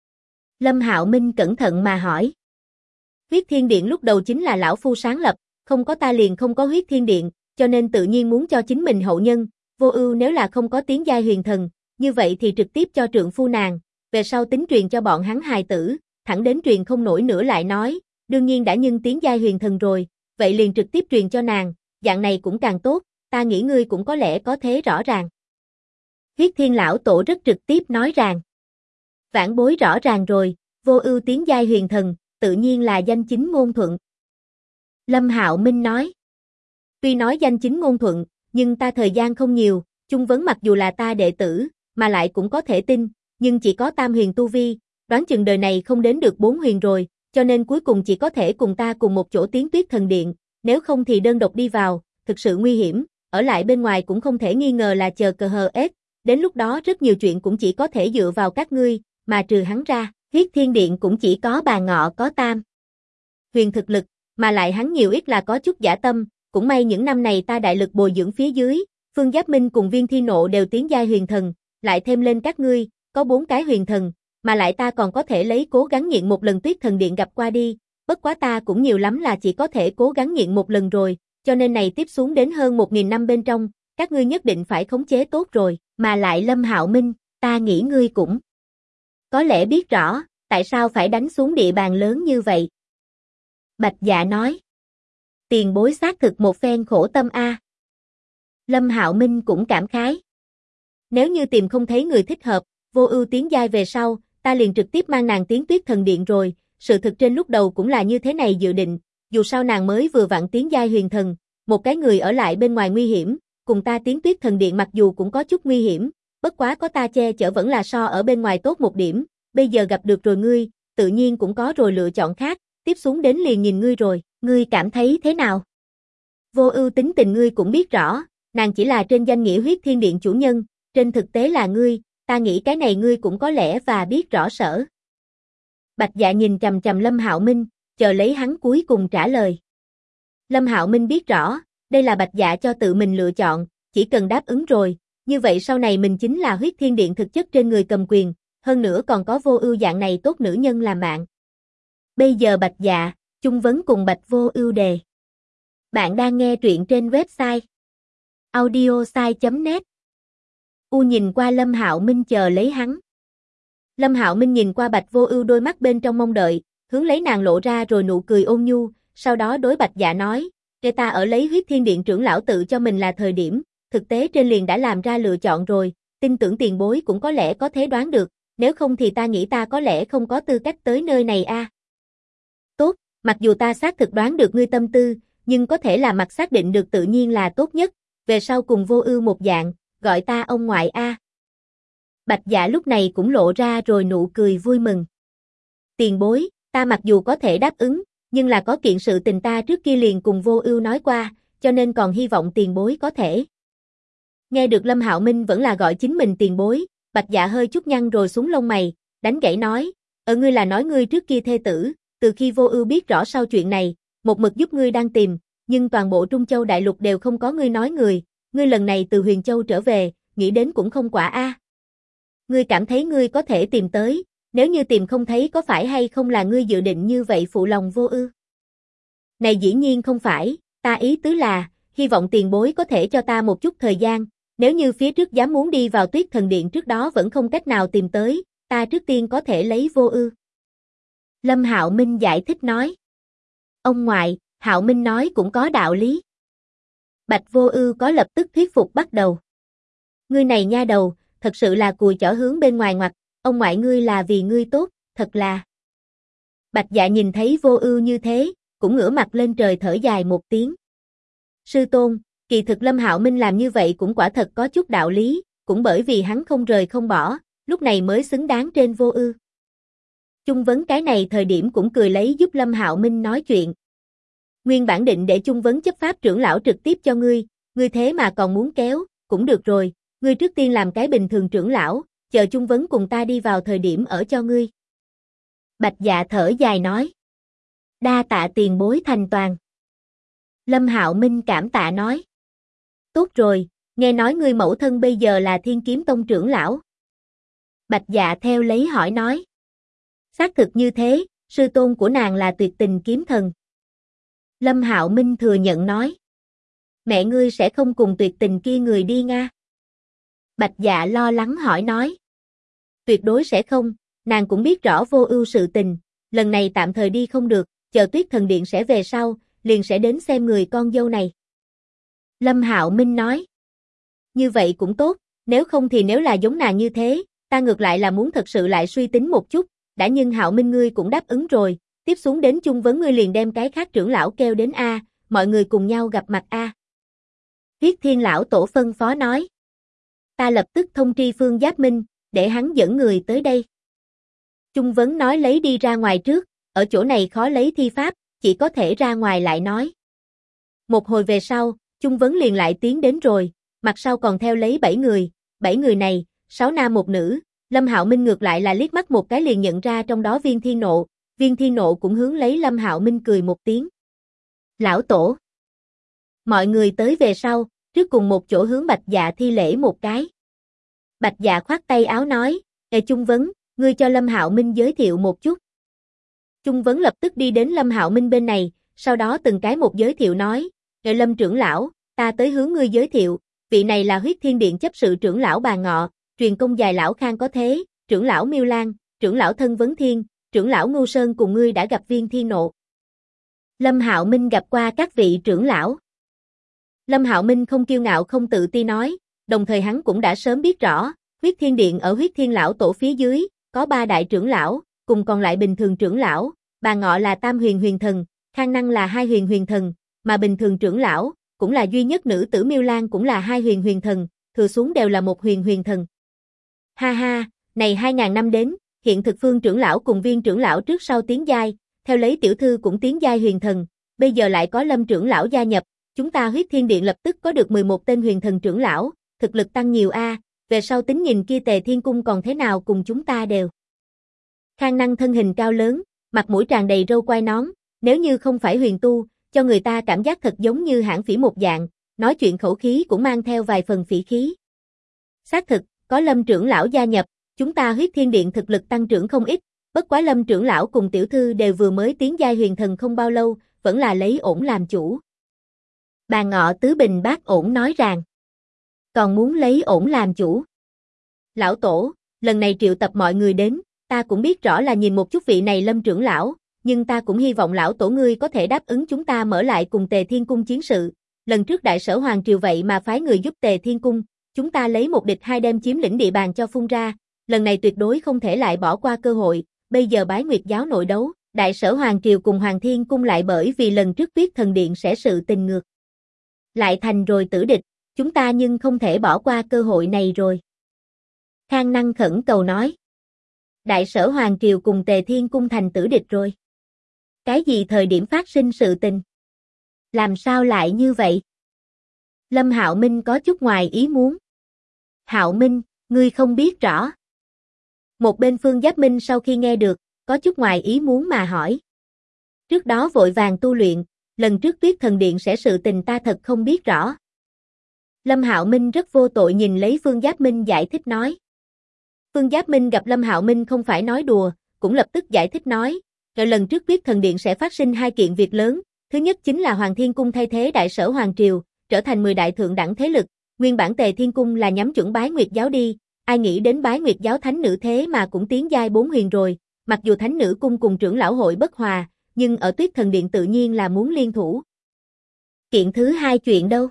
Lâm Hạo Minh cẩn thận mà hỏi. Huyết thiên điện lúc đầu chính là lão phu sáng lập, không có ta liền không có huyết thiên điện, cho nên tự nhiên muốn cho chính mình hậu nhân, Vô Ưu nếu là không có tiến giai huyền thần, như vậy thì trực tiếp cho trượng phu nàng, về sau tính truyền cho bọn hắn hài tử, thẳng đến truyền không nổi nữa lại nói, đương nhiên đã nhưng tiến giai huyền thần rồi, vậy liền trực tiếp truyền cho nàng, dạng này cũng càng tốt, ta nghĩ ngươi cũng có lẽ có thế rõ ràng. Huyết Thiên lão tổ rất trực tiếp nói rằng, Vãn Bối rõ ràng rồi, Vô Ưu tiến giai huyền thần, tự nhiên là danh chính ngôn thuận. Lâm Hạo Minh nói, tuy nói danh chính ngôn thuận, nhưng ta thời gian không nhiều, Chung Vấn mặc dù là ta đệ tử, mà lại cũng có thể tin, nhưng chỉ có tam huyền tu vi, đoán chừng đời này không đến được 4 huyền rồi, cho nên cuối cùng chỉ có thể cùng ta cùng một chỗ tiến Tuyết Thần Điện, nếu không thì đơn độc đi vào, thực sự nguy hiểm, ở lại bên ngoài cũng không thể nghi ngờ là chờ cờ hờ ết, đến lúc đó rất nhiều chuyện cũng chỉ có thể dựa vào các ngươi, mà trừ hắn ra, Huyết Thiên Điện cũng chỉ có bà Ngọ có tam huyền thực lực, mà lại hắn nhiều ít là có chút dã tâm, cũng may những năm này ta đại lực bồi dưỡng phía dưới, Phương Giáp Minh cùng Viên Thi Nộ đều tiến giai huyền thần, lại thêm lên các ngươi, có 4 cái huyền thần, mà lại ta còn có thể lấy cố gắng nhịn một lần Tuyết Thần Điện gặp qua đi, bất quá ta cũng nhiều lắm là chỉ có thể cố gắng nhịn một lần rồi, cho nên này tiếp xuống đến hơn 1000 năm bên trong, các ngươi nhất định phải khống chế tốt rồi, mà lại Lâm Hạo Minh, ta nghĩ ngươi cũng có lẽ biết rõ, tại sao phải đánh xuống địa bàn lớn như vậy. Bạch Dạ nói, tiền bối xác thực một phen khổ tâm a. Lâm Hạo Minh cũng cảm khái. Nếu như tìm không thấy người thích hợp, Vô Ưu tiến giai về sau, ta liền trực tiếp mang nàng tiến Tuyết Thần Điện rồi, sự thực trên lúc đầu cũng là như thế này dự định, dù sao nàng mới vừa vặn tiến giai huyền thần, một cái người ở lại bên ngoài nguy hiểm, cùng ta tiến Tuyết Thần Điện mặc dù cũng có chút nguy hiểm, bất quá có ta che chở vẫn là so ở bên ngoài tốt một điểm, bây giờ gặp được rồi ngươi, tự nhiên cũng có rồi lựa chọn khác, tiếp xuống đến liền nhìn ngươi rồi, ngươi cảm thấy thế nào? Vô Ưu tính tình ngươi cũng biết rõ, nàng chỉ là trên danh nghĩa Huyết Thiên Điện chủ nhân, trên thực tế là ngươi, ta nghĩ cái này ngươi cũng có lẽ và biết rõ sở. Bạch Dạ nhìn chằm chằm Lâm Hạo Minh, chờ lấy hắn cuối cùng trả lời. Lâm Hạo Minh biết rõ, đây là Bạch Dạ cho tự mình lựa chọn, chỉ cần đáp ứng rồi, như vậy sau này mình chính là Huyết Thiên Điện thực chất trên người cầm quyền, hơn nữa còn có Vô Ưu dạng này tốt nữ nhân làm bạn. Bây giờ Bạch Dạ, Chung Vấn cùng Bạch Vô Ưu đề. Bạn đang nghe truyện trên website audiosai.net. U nhìn qua Lâm Hạo Minh chờ lấy hắn. Lâm Hạo Minh nhìn qua Bạch Vô Ưu đôi mắt bên trong mong đợi, hướng lấy nàng lộ ra rồi nụ cười ôn nhu, sau đó đối Bạch Dạ nói, "Để ta ở lấy Huyết Thiên Điện trưởng lão tự cho mình là thời điểm, thực tế trên liền đã làm ra lựa chọn rồi, tin tưởng tiền bối cũng có lẽ có thể đoán được, nếu không thì ta nghĩ ta có lẽ không có tư cách tới nơi này a." Tốt, mặc dù ta xác thực đoán được ngươi tâm tư, nhưng có thể là mặt xác định được tự nhiên là tốt nhất, về sau cùng Vô Ưu một dạng, gọi ta ông ngoại a. Bạch Dạ lúc này cũng lộ ra rồi nụ cười vui mừng. Tiền bối, ta mặc dù có thể đáp ứng, nhưng là có kiện sự tình ta trước kia liền cùng Vô Ưu nói qua, cho nên còn hy vọng tiền bối có thể. Nghe được Lâm Hạo Minh vẫn là gọi chính mình tiền bối, Bạch Dạ hơi chút nhăn rồi xuống lông mày, đánh gãy nói, ngươi là nói ngươi trước kia thê tử, từ khi Vô Ưu biết rõ sau chuyện này, một mực giúp ngươi đang tìm, nhưng toàn bộ Trung Châu đại lục đều không có ngươi nói người, ngươi lần này từ Huyền Châu trở về, nghĩ đến cũng không quả a. Ngươi cảm thấy ngươi có thể tìm tới, nếu như tìm không thấy có phải hay không là ngươi dự định như vậy phụ lòng Vô Ưu? Này dĩ nhiên không phải, ta ý tứ là, hy vọng tiền bối có thể cho ta một chút thời gian, nếu như phía trước dám muốn đi vào Tuyết Thần Điện trước đó vẫn không cách nào tìm tới, ta trước tiên có thể lấy Vô Ưu. Lâm Hạo Minh giải thích nói. Ông ngoại, Hạo Minh nói cũng có đạo lý. Bạch Vô Ưu có lập tức thuyết phục bắt đầu. Ngươi này nha đầu, thật sự là cùi chỏ hướng bên ngoài ngoặt, ông ngoại ngươi là vì ngươi tốt, thật là. Bạch Dạ nhìn thấy Vô Ưu như thế, cũng ngửa mặt lên trời thở dài một tiếng. Sư tôn, kỳ thực Lâm Hạo Minh làm như vậy cũng quả thật có chút đạo lý, cũng bởi vì hắn không rời không bỏ, lúc này mới xứng đáng trên Vô Ưu. Chung Vấn cái này thời điểm cũng cười lấy giúp Lâm Hạo Minh nói chuyện. Nguyên bản định để Chung Vấn chấp pháp trưởng lão trực tiếp cho ngươi thế mà còn muốn kéo, cũng được rồi, ngươi trước tiên làm cái bình thường trưởng lão, chờ Chung Vấn cùng ta đi vào thời điểm ở cho ngươi. Bạch Dạ thở dài nói. Đa tạ tiền bối thành toàn. Lâm Hạo Minh cảm tạ nói. Tốt rồi, nghe nói ngươi mẫu thân bây giờ là Thiên Kiếm Tông trưởng lão. Bạch Dạ theo lấy hỏi nói. Xác thực như thế, sư tôn của nàng là Tuyệt Tình kiếm thần. Lâm Hạo Minh thừa nhận nói. Mẹ ngươi sẽ không cùng Tuyệt Tình kia người đi Nga? Bạch Dạ lo lắng hỏi nói. Tuyệt đối sẽ không, nàng cũng biết rõ Vô Ưu sự tình, lần này tạm thời đi không được, chờ Tuyết Thần Điện sẽ về sau, liền sẽ đến xem người con dâu này. Lâm Hạo Minh nói. Như vậy cũng tốt, nếu không thì nếu là giống nàng như thế, ta ngược lại là muốn thật sự lại suy tính một chút, đã nhưng Hạo Minh ngươi cũng đáp ứng rồi, tiếp xuống đến Chung Vấn ngươi liền đem cái khác trưởng lão kêu đến a, mọi người cùng nhau gặp mặt a. Huyết Thiên lão tổ phân phó nói. Ta lập tức thông tri Phương Giáp Minh, để hắn dẫn người tới đây. Chung Vấn nói lấy đi ra ngoài trước, ở chỗ này khó lấy thi pháp, chỉ có thể ra ngoài lại nói. Một hồi về sau, Chung Vấn liền lại tiến đến rồi, mặt sau còn theo lấy 7 người này, 6 nam 1 nữ, Lâm Hạo Minh ngược lại là liếc mắt một cái liền nhận ra trong đó Viên Thiên Nộ cũng hướng lấy Lâm Hạo Minh cười một tiếng. Lão tổ. Mọi người tới về sau, trước cùng một chỗ hướng Bạch Dạ thi lễ một cái. Bạch Dạ khoát tay áo nói, Chung Vấn, ngươi cho Lâm Hạo Minh giới thiệu một chút. Chung Vấn lập tức đi đến Lâm Hạo Minh bên này, sau đó từng cái một giới thiệu nói, Lâm trưởng lão, ta tới hướng ngươi giới thiệu, vị này là Huyết Thiên Điện chấp sự trưởng lão Bà Ngọ, truyền công dài lão Khang có thế, trưởng lão Miêu Lan, trưởng lão Thân Vấn Thiên, trưởng lão Ngưu Sơn cùng ngươi đã gặp Viên Thiên Nộ. Lâm Hạo Minh gặp qua các vị trưởng lão. Lâm Hạo Minh không kiêu ngạo không tự ti nói, đồng thời hắn cũng đã sớm biết rõ, Huyết Thiên Điện ở Huyết Thiên lão tổ phía dưới, có 3 đại trưởng lão, cùng còn lại bình thường trưởng lão, Bà Ngọ là Tam Huyền Huyền Thần, Khang Năng là 2 Huyền Huyền Thần, mà bình thường trưởng lão, cũng là duy nhất nữ tử Miêu Lan cũng là 2 Huyền Huyền Thần, thừa xuống đều là 1 Huyền Huyền Thần. Ha ha, này 2000 năm đến, hiện thực Phương trưởng lão cùng Viên trưởng lão trước sau tiến giai, theo lấy tiểu thư cũng tiến giai huyền thần, bây giờ lại có Lâm trưởng lão gia nhập, chúng ta Huyết Thiên Điện lập tức có được 11 tên huyền thần trưởng lão, thực lực tăng nhiều a, về sau tính nhìn kia Tề Thiên Cung còn thế nào cùng chúng ta đều. Khang Năng thân hình cao lớn, mặt mũi tràn đầy râu quai nón, nếu như không phải huyền tu, cho người ta cảm giác thật giống như hãn phỉ một dạng, nói chuyện khẩu khí cũng mang theo vài phần phỉ khí. Xác thực, có Lâm trưởng lão gia nhập, chúng ta Huyết Thiên Điện thực lực tăng trưởng không ít, bất quá Lâm trưởng lão cùng tiểu thư đều vừa mới tiến giai huyền thần không bao lâu, vẫn là lấy ổn làm chủ. Bà Ngọ tứ bình bát ổn nói rằng, còn muốn lấy ổn làm chủ. Lão tổ, lần này triệu tập mọi người đến, ta cũng biết rõ là nhìn một chút vị này Lâm trưởng lão, nhưng ta cũng hy vọng lão tổ ngươi có thể đáp ứng chúng ta mở lại cùng Tề Thiên Cung chiến sự. Lần trước Đại Sở Hoàng triều vậy mà phái người giúp Tề Thiên Cung, chúng ta lấy 1 địch 2 đem chiếm lĩnh địa bàn cho phun ra, lần này tuyệt đối không thể lại bỏ qua cơ hội, bây giờ Bái Nguyệt giáo nội đấu, Đại Sở Hoàng triều cùng Hoàng Thiên Cung lại bởi vì lần trước Tuyết Thần Điện sẽ sự tình ngược lại thành rồi tử địch, chúng ta nhưng không thể bỏ qua cơ hội này rồi. Khang Năng khẩn cầu nói. Đại Sở Hoàng triều cùng Tề Thiên Cung thành tử địch rồi. Cái gì thời điểm phát sinh sự tình? Làm sao lại như vậy? Lâm Hạo Minh có chút ngoài ý muốn. Hạo Minh, ngươi không biết rõ. Một bên Phương Giáp Minh sau khi nghe được, có chút ngoài ý muốn mà hỏi. Trước đó vội vàng tu luyện, lần trước Tuyết Thần Điện sẽ sự tình ta thật không biết rõ. Lâm Hạo Minh rất vô tội nhìn lấy Phương Giáp Minh giải thích nói. Phương Giáp Minh gặp Lâm Hạo Minh không phải nói đùa, cũng lập tức giải thích nói, lần trước Tuyết Thần Điện sẽ phát sinh 2 kiện việc lớn, thứ nhất chính là Hoàng Thiên Cung thay thế Đại Sở Hoàng Triều, trở thành 10 đại thượng đẳng thế lực, nguyên bản Tề Thiên Cung là nhắm chuẩn Bái Nguyệt Giáo đi, ai nghĩ đến Bái Nguyệt Giáo thánh nữ thế mà cũng tiến giai 4 huyền rồi, mặc dù thánh nữ cung cùng trưởng lão hội bất hòa, nhưng ở Tuyết Thần Điện tự nhiên là muốn liên thủ. Kiện thứ 2 chuyện đâu?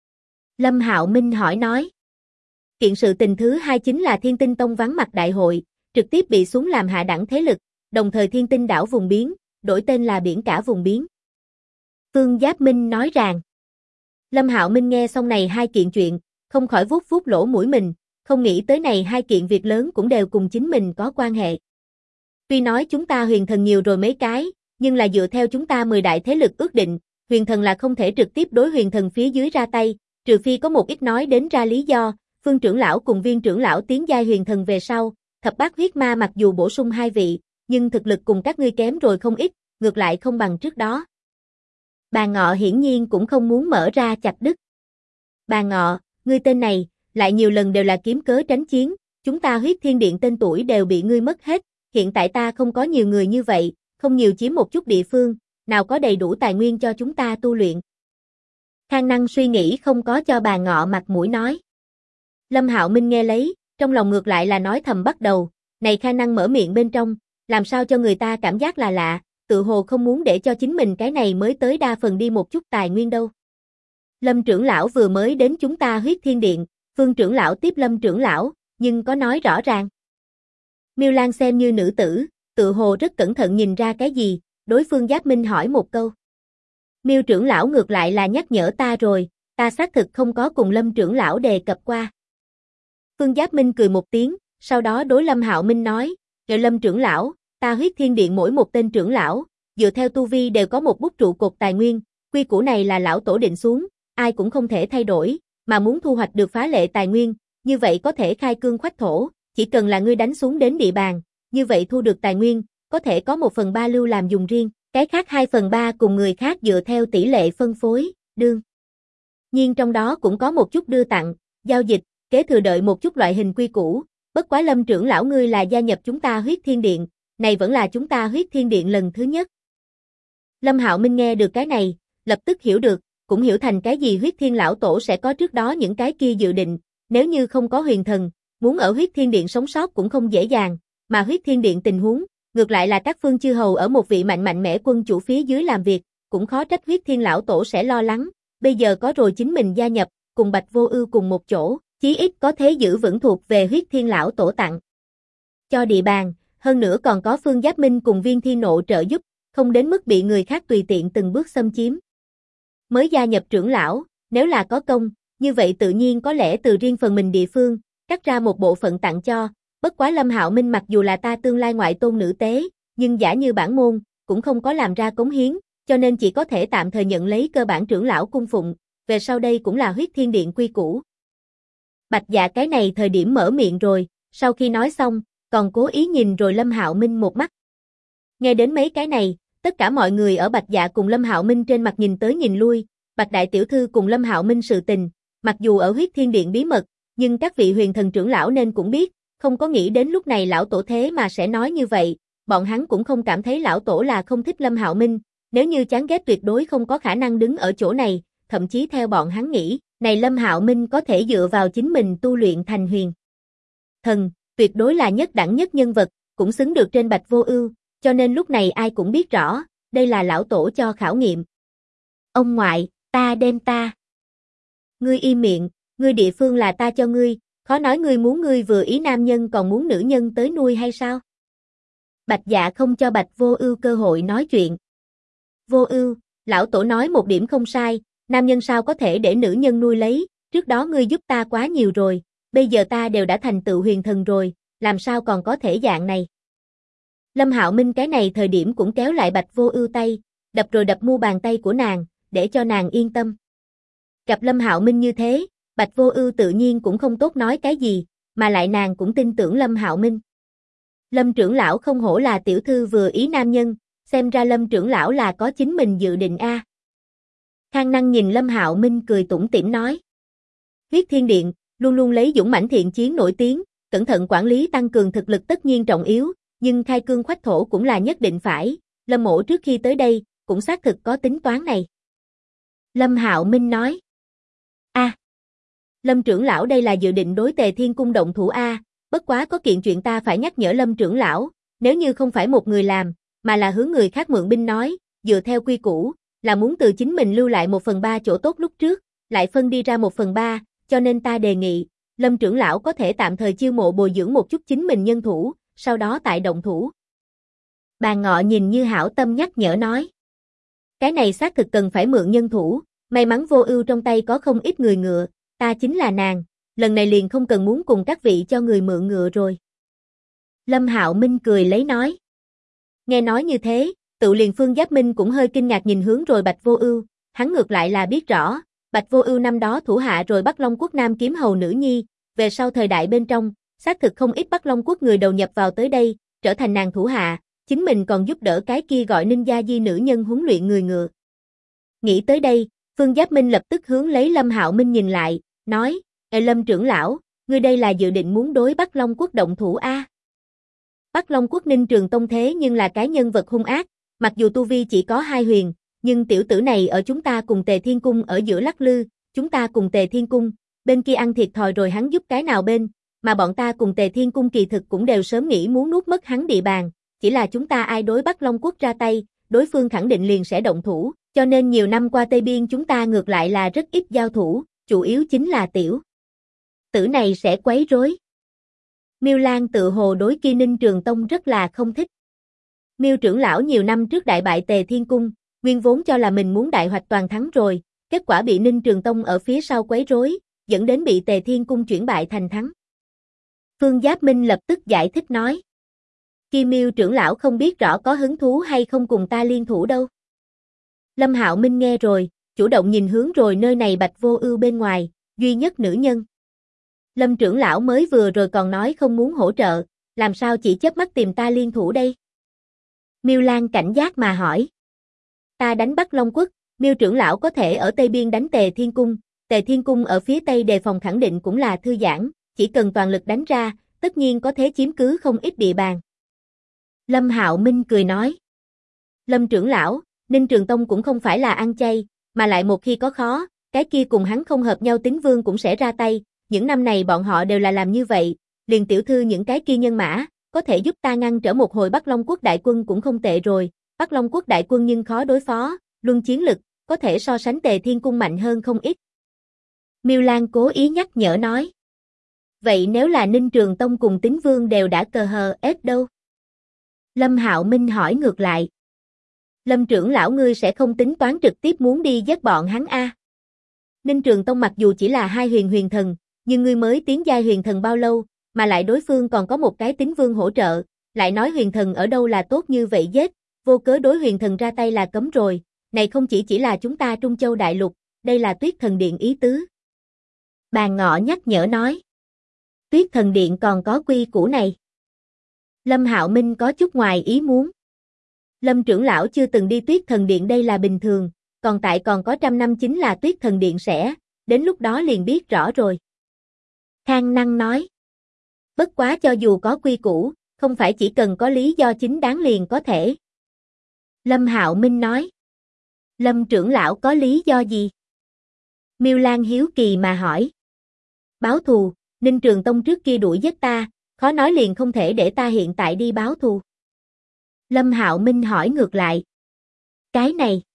Lâm Hạo Minh hỏi nói. Kiện sự tình thứ 2 chính là Thiên Tinh Tông vắng mặt đại hội, trực tiếp bị xuống làm hạ đẳng thế lực, đồng thời Thiên Tinh đảo vùng biến, đổi tên là Biển Cả vùng biến. Phương Giáp Minh nói rằng. Lâm Hạo Minh nghe xong này 2 kiện chuyện, không khỏi vuốt vuốt lỗ mũi mình, không nghĩ tới này 2 kiện việc lớn cũng đều cùng chính mình có quan hệ. Tuy nói chúng ta huyền thần nhiều rồi mấy cái, nhưng là dựa theo chúng ta 10 đại thế lực ước định, huyền thần là không thể trực tiếp đối huyền thần phía dưới ra tay, trừ phi có một ít nói đến ra lý do, Phương trưởng lão cùng Viên trưởng lão tiến giai huyền thần về sau, thập bát huyết ma mặc dù bổ sung 2 vị, nhưng thực lực cùng các ngươi kém rồi không ít, ngược lại không bằng trước đó. Bà Ngọ hiển nhiên cũng không muốn mở ra chặt đứt. Bà Ngọ, ngươi tên này, lại nhiều lần đều là kiếm cớ tránh chiến, chúng ta Huyết Thiên Điện tên tuổi đều bị ngươi mất hết, hiện tại ta không có nhiều người như vậy, không nhiều chiếm một chút địa phương, nào có đầy đủ tài nguyên cho chúng ta tu luyện. Khang Năng suy nghĩ không có cho bà Ngọ mặt mũi nói. Lâm Hạo Minh nghe lấy, trong lòng ngược lại là nói thầm bắt đầu, này Khang Năng mở miệng bên trong, làm sao cho người ta cảm giác là lạ, tự hồ không muốn để cho chính mình cái này mới tới đa phần đi một chút tài nguyên đâu. Lâm trưởng lão vừa mới đến chúng ta Huyết Thiên Điện, Phương trưởng lão tiếp Lâm trưởng lão, nhưng có nói rõ ràng. Miêu Lan xem như nữ tử, tự hồ rất cẩn thận nhìn ra cái gì, đối phương Giáp Minh hỏi một câu. Miêu trưởng lão ngược lại là nhắc nhở ta rồi, ta xác thực không có cùng Lâm trưởng lão đề cập qua. Phương Giáp Minh cười một tiếng, sau đó đối Lâm Hạo Minh nói, Lâm trưởng lão, ta Huyết Thiên Điện mỗi một tên trưởng lão, dựa theo tu vi đều có một bút trụ cột tài nguyên, quy củ này là lão tổ định xuống, ai cũng không thể thay đổi, mà muốn thu hoạch được phá lệ tài nguyên, như vậy có thể khai cương khoách thổ, chỉ cần là ngươi đánh xuống đến địa bàn, như vậy thu được tài nguyên, có thể có 1/3 lưu làm dùng riêng, cái khác 2/3 cùng người khác dựa theo tỷ lệ phân phối, đương nhiên trong đó cũng có một chút đưa tặng, giao dịch, kế thừa đợi một chút loại hình quy củ, bất quá Lâm trưởng lão ngươi là gia nhập chúng ta Huyết Thiên Điện, này vẫn là chúng ta Huyết Thiên Điện lần thứ nhất. Lâm Hạo Minh nghe được cái này, lập tức hiểu được, cũng hiểu thành cái gì Huyết Thiên lão tổ sẽ có trước đó những cái kia dự định, nếu như không có huyền thần, muốn ở Huyết Thiên Điện sống sót cũng không dễ dàng, mà Huyết Thiên Điện tình huống, ngược lại là các phương chư hầu ở một vị mạnh mẽ quân chủ phía dưới làm việc, cũng khó trách Huyết Thiên lão tổ sẽ lo lắng, bây giờ có rồi chính mình gia nhập, cùng Bạch Vô Ưu cùng một chỗ, chí ít có thế giữ vững thuộc về Huyết Thiên lão tổ tặng cho địa bàn, hơn nữa còn có Phương Giáp Minh cùng Viên Thiên Nộ trợ giúp, không đến mức bị người khác tùy tiện từng bước xâm chiếm. Mới gia nhập trưởng lão, nếu là có công, như vậy tự nhiên có lẽ từ riêng phần mình địa phương, cắt ra một bộ phận tặng cho, bất quá Lâm Hạo Minh mặc dù là ta tương lai ngoại tôn nữ tế, nhưng giả như bản môn, cũng không có làm ra cống hiến, cho nên chỉ có thể tạm thời nhận lấy cơ bản trưởng lão cung phụng, về sau đây cũng là Huyết Thiên Điện quy củ. Bạch Dạ cái này thời điểm mở miệng rồi, sau khi nói xong, còn cố ý nhìn rồi Lâm Hạo Minh một mắt. Nghe đến mấy cái này, tất cả mọi người ở Bạch Dạ cùng Lâm Hạo Minh trên mặt nhìn tới nhìn lui, Bạch đại tiểu thư cùng Lâm Hạo Minh sự tình, mặc dù ở Huyết Thiên Điện bí mật, nhưng các vị huyền thần trưởng lão nên cũng biết, không có nghĩ đến lúc này lão tổ thế mà sẽ nói như vậy, bọn hắn cũng không cảm thấy lão tổ là không thích Lâm Hạo Minh, nếu như chán ghét tuyệt đối không có khả năng đứng ở chỗ này, thậm chí theo bọn hắn nghĩ, này Lâm Hạo Minh có thể dựa vào chính mình tu luyện thành huyền thần, tuyệt đối là nhất đẳng nhất nhân vật, cũng xứng được trên Bạch Vô Ưu, cho nên lúc này ai cũng biết rõ, đây là lão tổ cho khảo nghiệm. Ông ngoại, ta đem ta. Ngươi im miệng, ngươi địa phương là ta cho ngươi, khó nói ngươi muốn ngươi vừa ý nam nhân còn muốn nữ nhân tới nuôi hay sao? Bạch Dạ không cho Bạch Vô Ưu cơ hội nói chuyện. Vô Ưu, lão tổ nói một điểm không sai, nam nhân sao có thể để nữ nhân nuôi lấy, trước đó ngươi giúp ta quá nhiều rồi, bây giờ ta đều đã thành tựu huyền thần rồi, làm sao còn có thể dạng này. Lâm Hạo Minh cái này thời điểm cũng kéo lại Bạch Vô Ưu tay, đập rồi đập mu bàn tay của nàng, để cho nàng yên tâm. Gặp Lâm Hạo Minh như thế, Bạch Vô Ưu tự nhiên cũng không tốt nói cái gì, mà lại nàng cũng tin tưởng Lâm Hạo Minh. Lâm trưởng lão không hổ là tiểu thư vừa ý nam nhân, xem ra Lâm trưởng lão là có chính mình dự định a. Khang Năng nhìn Lâm Hạo Minh cười tủm tỉm nói. Huyết Thiên Điện, luôn luôn lấy dũng mãnh thiện chiến nổi tiếng, cẩn thận quản lý tăng cường thực lực tất nhiên trọng yếu, nhưng khai cương khoách thổ cũng là nhất định phải, Lâm mỗ trước khi tới đây, cũng xác thực có tính toán này. Lâm Hạo Minh nói. Lâm trưởng lão đây là dự định đối Tề Thiên Cung động thủ a, bất quá có kiện chuyện ta phải nhắc nhở Lâm trưởng lão, nếu như không phải một người làm, mà là hướng người khác mượn binh nói, dựa theo quy củ, là muốn từ chính mình lưu lại 1/3 chỗ tốt lúc trước, lại phân đi ra 1/3, cho nên ta đề nghị, Lâm trưởng lão có thể tạm thời chiêu mộ bồi dưỡng một chút chính mình nhân thủ, sau đó tại động thủ. Bàn Ngọ nhìn như hảo tâm nhắc nhở nói. Cái này xác thực cần phải mượn nhân thủ, may mắn Vô Ưu trong tay có không ít người ngựa, ta chính là nàng, lần này liền không cần muốn cùng các vị cho người mượn ngựa rồi. Lâm Hạo Minh cười lấy nói. Nghe nói như thế, tự liền Phương Giáp Minh cũng hơi kinh ngạc nhìn hướng rồi Bạch Vô Ưu, hắn ngược lại là biết rõ, Bạch Vô Ưu năm đó thủ hạ rồi Bắc Long Quốc Nam kiếm hầu nữ nhi, về sau thời đại bên trong, xác thực không ít Bắc Long Quốc người đầu nhập vào tới đây, trở thành nàng thủ hạ, chính mình còn giúp đỡ cái kia gọi Ninh Gia Di nữ nhân huấn luyện người ngựa. Nghĩ tới đây, Phương Giáp Minh lập tức hướng lấy Lâm Hạo Minh nhìn lại, nói, Lâm trưởng lão, ngươi đây là dự định muốn đối Bắc Long Quốc động thủ a? Bắc Long Quốc Ninh Trường Tông thế nhưng là cái nhân vật hung ác, mặc dù tu vi chỉ có 2 huyền, nhưng tiểu tử này ở chúng ta cùng Tề Thiên Cung ở giữa lắc lư, chúng ta cùng Tề Thiên Cung, bên kia ăn thiệt thòi rồi hắn giúp cái nào bên, mà bọn ta cùng Tề Thiên Cung kỳ thực cũng đều sớm nghĩ muốn nuốt mất hắn địa bàn, chỉ là chúng ta ai đối Bắc Long Quốc ra tay, đối phương khẳng định liền sẽ động thủ, cho nên nhiều năm qua Tây Biên chúng ta ngược lại là rất ít giao thủ, chủ yếu chính là tiểu tử này sẽ quấy rối. Miêu Lan tự hồ đối kia Ninh Trường Tông rất là không thích. Miêu trưởng lão nhiều năm trước đại bại Tề Thiên Cung, nguyên vốn cho là mình muốn đại hoạch toàn thắng rồi, kết quả bị Ninh Trường Tông ở phía sau quấy rối, dẫn đến bị Tề Thiên Cung chuyển bại thành thắng. Phương Giáp Minh lập tức giải thích nói. Kia Miêu trưởng lão không biết rõ có hứng thú hay không cùng ta liên thủ đâu. Lâm Hạo Minh nghe rồi, chủ động nhìn hướng rồi nơi này Bạch Vô Ưu bên ngoài, duy nhất nữ nhân. Lâm trưởng lão mới vừa rồi còn nói không muốn hỗ trợ, làm sao chỉ chớp mắt tìm ta liên thủ đây? Miêu Lan cảnh giác mà hỏi. Ta đánh Bắc Long Quốc, Miêu trưởng lão có thể ở Tây Biên đánh Tề Thiên Cung ở phía Tây đề phòng khẳng định cũng là thư giãn, chỉ cần toàn lực đánh ra, tất nhiên có thể chiếm cứ không ít địa bàn. Lâm Hạo Minh cười nói. Lâm trưởng lão, Ninh Trường Tông cũng không phải là ăn chay, mà lại một khi có khó, cái kia cùng hắn không hợp nhau Tín Vương cũng sẽ ra tay, những năm này bọn họ đều là làm như vậy, liền tiểu thư những cái kia nhân mã, có thể giúp ta ngăn trở một hồi Bắc Long Quốc đại quân cũng không tệ rồi, Bắc Long Quốc đại quân nhưng khó đối phó, luân chiến lực, có thể so sánh Tề Thiên Cung mạnh hơn không ít. Miêu Lan cố ý nhắc nhở nói. Vậy nếu là Ninh Trường Tông cùng Tín Vương đều đã cờ hờ ết đâu? Lâm Hạo Minh hỏi ngược lại. Lâm trưởng lão ngươi sẽ không tính toán trực tiếp muốn đi giết bọn hắn a? Ninh Trường Tông mặc dù chỉ là 2 huyền thần, nhưng ngươi mới tiến giai huyền thần bao lâu, mà lại đối phương còn có một cái Tín Vương hỗ trợ, lại nói huyền thần ở đâu là tốt như vậy giết, vô cớ đối huyền thần ra tay là cấm rồi, này không chỉ là chúng ta Trung Châu đại lục, đây là Tuyết Thần Điện ý tứ. Bàn Ngọ nhắc nhở nói. Tuyết Thần Điện còn có quy củ này. Lâm Hạo Minh có chút ngoài ý muốn. Lâm trưởng lão chưa từng đi Tuyết Thần Điện đây là bình thường, còn có 100 năm chính là Tuyết Thần Điện sẽ, đến lúc đó liền biết rõ rồi. Khang Năng nói. Bất quá cho dù có quy củ, không phải chỉ cần có lý do chính đáng liền có thể. Lâm Hạo Minh nói. Lâm trưởng lão có lý do gì? Miêu Lan hiếu kỳ mà hỏi. Báo thù, Ninh Trường Tông trước kia đuổi giết ta, khó nói liền không thể để ta hiện tại đi báo thù. Lâm Hạo Minh hỏi ngược lại. Cái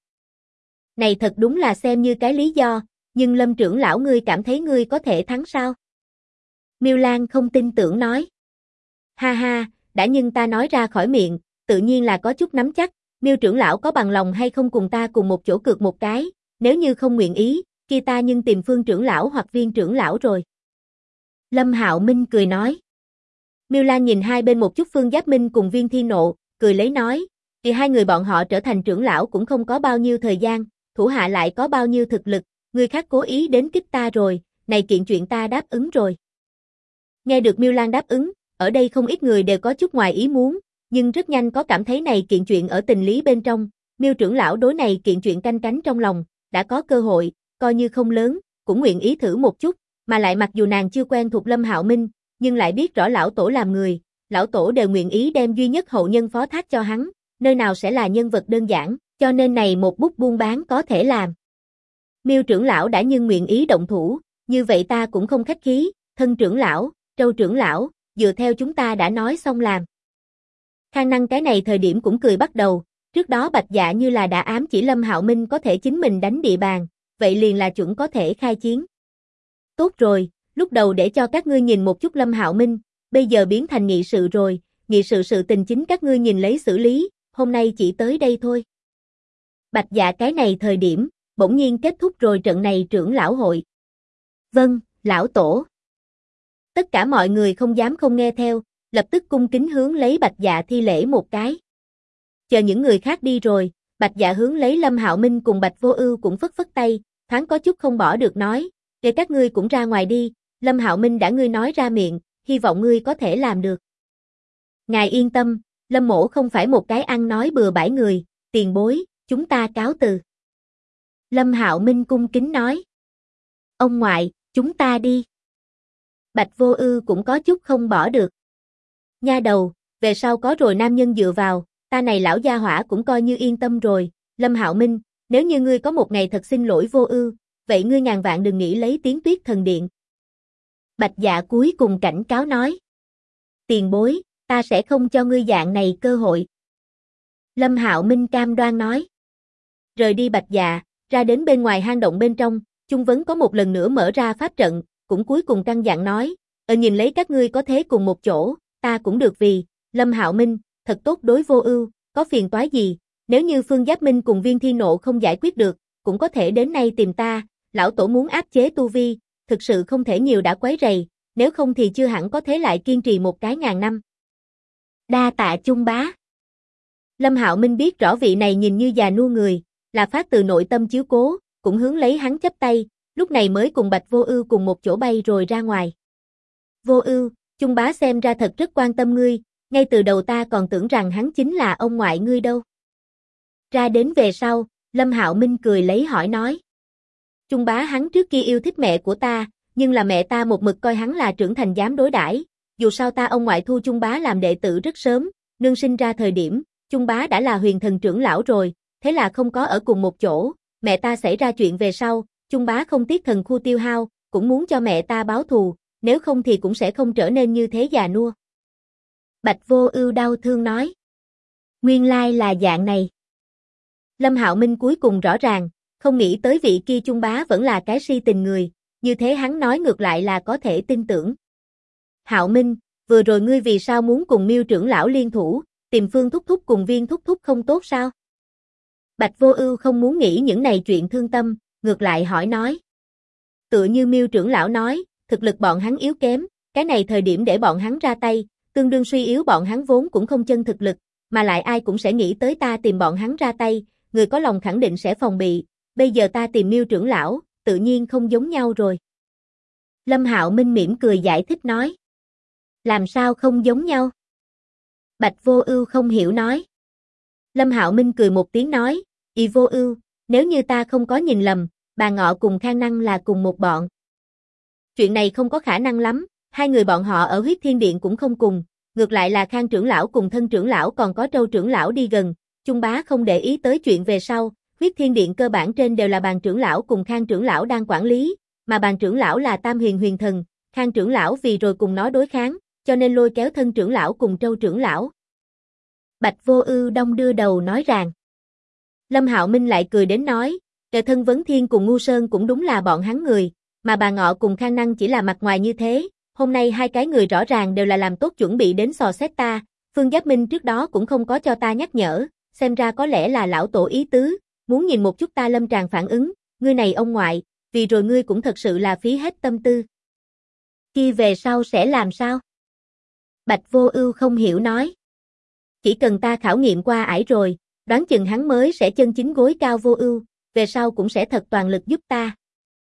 này thật đúng là xem như cái lý do, nhưng Lâm trưởng lão ngươi cảm thấy ngươi có thể thắng sao? Miêu Lan không tin tưởng nói. Ha ha, đã nhưng ta nói ra khỏi miệng, tự nhiên là có chút nắm chắc, Miêu trưởng lão có bằng lòng hay không cùng ta cùng một chỗ cược một cái, nếu như không nguyện ý, kia ta nhưng tìm Phương trưởng lão hoặc Viên trưởng lão rồi. Lâm Hạo Minh cười nói. Miêu Lan nhìn hai bên một chút Phương Giáp Minh cùng Viên Thiên Nộ, cười lấy nói, thì hai người bọn họ trở thành trưởng lão cũng không có bao nhiêu thời gian, thủ hạ lại có bao nhiêu thực lực, người khác cố ý đến kích ta rồi, này kiện chuyện ta đáp ứng rồi. Nghe được Miêu Lan đáp ứng, ở đây không ít người đều có chút ngoài ý muốn, nhưng rất nhanh có cảm thấy này kiện chuyện ở tình lý bên trong, Miêu trưởng lão đối này kiện chuyện canh cánh trong lòng, đã có cơ hội, coi như không lớn, cũng nguyện ý thử một chút, mà lại mặc dù nàng chưa quen thuộc Lâm Hạo Minh, nhưng lại biết rõ lão tổ làm người, lão tổ đều nguyện ý đem duy nhất hậu nhân phó thác cho hắn, nơi nào sẽ là nhân vật đơn giản, cho nên này một bút buôn bán có thể làm. Miêu trưởng lão đã nhưng nguyện ý động thủ, như vậy ta cũng không khách khí, Thân trưởng lão, Trâu trưởng lão, dựa theo chúng ta đã nói xong làm. Khang Năng cái này thời điểm cũng cười bắt đầu, trước đó Bạch Dạ như là đã ám chỉ Lâm Hạo Minh có thể chính mình đánh địa bàn, vậy liền là chuẩn có thể khai chiến. Tốt rồi, lúc đầu để cho các ngươi nhìn một chút Lâm Hạo Minh, bây giờ biến thành nghị sự rồi, nghị sự sự tình chính các ngươi nhìn lấy xử lý, hôm nay chỉ tới đây thôi. Bạch Dạ cái này thời điểm, bỗng nhiên kết thúc rồi trận này trưởng lão hội. Vâng, lão tổ. Tất cả mọi người không dám không nghe theo, lập tức cung kính hướng lấy Bạch Dạ thi lễ một cái. Chờ những người khác đi rồi, Bạch Dạ hướng lấy Lâm Hạo Minh cùng Bạch Vô Ưu cũng phất phất tay, thoáng có chút không bỏ được nói, để các ngươi cũng ra ngoài đi, Lâm Hạo Minh đã ngươi nói ra miệng, hy vọng ngươi có thể làm được. Ngài yên tâm, Lâm mỗ không phải một cái ăn nói bừa bãi người, tiền bối, chúng ta cáo từ. Lâm Hạo Minh cung kính nói. Ông ngoại, chúng ta đi. Bạch Vô Ưu cũng có chút không bỏ được. Nha đầu, về sau có rồi nam nhân dựa vào, ta này lão gia hỏa cũng coi như yên tâm rồi, Lâm Hạo Minh, nếu như ngươi có một ngày thật xin lỗi Vô Ưu, vậy ngươi ngàn vạn đừng nghĩ lấy tiếng Tuyết Thần Điện. Bạch Dạ cuối cùng cảnh cáo nói. Tiền bối, ta sẽ không cho ngươi dạng này cơ hội. Lâm Hạo Minh cam đoan nói. Rời đi Bạch Dạ, ra đến bên ngoài hang động bên trong, Chung Vấn có một lần nữa mở ra pháp trận, cũng cuối cùng căn dặn nói, nhìn lấy các ngươi có thế cùng một chỗ, ta cũng được vì, Lâm Hạo Minh, thật tốt đối Vô Ưu, có phiền toái gì, nếu như Phương Giáp Minh cùng Viên Thi Nộ không giải quyết được, cũng có thể đến nay tìm ta, lão tổ muốn áp chế tu vi, thực sự không thể nhiều đã quấy rầy, nếu không thì chưa hẳn có thế lại kiên trì một cái ngàn năm. Đa tạ Chung bá. Lâm Hạo Minh biết rõ vị này nhìn như già nua người, là phát từ nội tâm chiếu cố, cũng hướng lấy hắn chắp tay, lúc này mới cùng Bạch Vô Ưu cùng một chỗ bay rồi ra ngoài. Vô Ưu, Chung bá xem ra thật rất quan tâm ngươi, ngay từ đầu ta còn tưởng rằng hắn chính là ông ngoại ngươi đâu. Ra đến về sau, Lâm Hạo Minh cười lấy hỏi nói. Chung bá hắn trước kia yêu thích mẹ của ta, nhưng là mẹ ta một mực coi hắn là trưởng thành dám đối đãi. Dù sao ta ông ngoại thu Chung bá làm đệ tử rất sớm, nương sinh ra thời điểm, Chung bá đã là huyền thần trưởng lão rồi, thế là không có ở cùng một chỗ, mẹ ta xảy ra chuyện về sau, Chung bá không tiếc thần khu tiêu hao, cũng muốn cho mẹ ta báo thù, nếu không thì cũng sẽ không trở nên như thế già nua. Bạch Vô Ưu đau thương nói. Nguyên lai là dạng này. Lâm Hạo Minh cuối cùng rõ ràng, không nghĩ tới vị kia Chung bá vẫn là cái si tình người, như thế hắn nói ngược lại là có thể tin tưởng. Hạo Minh, vừa rồi ngươi vì sao muốn cùng Miêu trưởng lão liên thủ, tìm Phương thúc thúc cùng Viên thúc thúc không tốt sao? Bạch Vô Ưu không muốn nghĩ những này chuyện thương tâm, ngược lại hỏi nói. Tựa như Miêu trưởng lão nói, thực lực bọn hắn yếu kém, cái này thời điểm để bọn hắn ra tay, tương đương suy yếu bọn hắn vốn cũng không chân thực lực, mà lại ai cũng sẽ nghĩ tới ta tìm bọn hắn ra tay, người có lòng khẳng định sẽ phòng bị, bây giờ ta tìm Miêu trưởng lão, tự nhiên không giống nhau rồi. Lâm Hạo Minh mỉm cười giải thích nói. Làm sao không giống nhau? Bạch Vô Ưu không hiểu nói. Lâm Hạo Minh cười một tiếng nói, "Y Vô Ưu, nếu như ta không có nhìn lầm, bà Ngọ cùng Khang Năng là cùng một bọn." Chuyện này không có khả năng lắm, hai người bọn họ ở Huyết Thiên Điện cũng không cùng, ngược lại là Khang trưởng lão cùng Thân trưởng lão còn có Trâu trưởng lão đi gần, Chung bá không để ý tới chuyện về sau, Huyết Thiên Điện cơ bản trên đều là Bàn trưởng lão cùng Khang trưởng lão đang quản lý, mà Bàn trưởng lão là Tam Huyền Huyền Thần, Khang trưởng lão vì rồi cùng nó đối kháng, cho nên lôi kéo Thân trưởng lão cùng Trâu trưởng lão. Bạch Vô Ưu đong đưa đầu nói rằng. Lâm Hạo Minh lại cười đến nói, Thân Vấn Thiên cùng Ngu Sơn cũng đúng là bọn hắn người, mà bà Ngọ cùng Khang Năng chỉ là mặt ngoài như thế, hôm nay hai cái người rõ ràng đều là làm tốt chuẩn bị đến sò xét ta, Phương Giáp Minh trước đó cũng không có cho ta nhắc nhở, xem ra có lẽ là lão tổ ý tứ, muốn nhìn một chút ta lâm tràng phản ứng, ngươi này ông ngoại, vì rồi ngươi cũng thật sự là phí hết tâm tư. Khi về sau sẽ làm sao? Bạch Vô Ưu không hiểu nói. Chỉ cần ta khảo nghiệm qua ải rồi, đoán chừng hắn mới sẽ chân chính gối cao Vô Ưu, về sau cũng sẽ thật toàn lực giúp ta.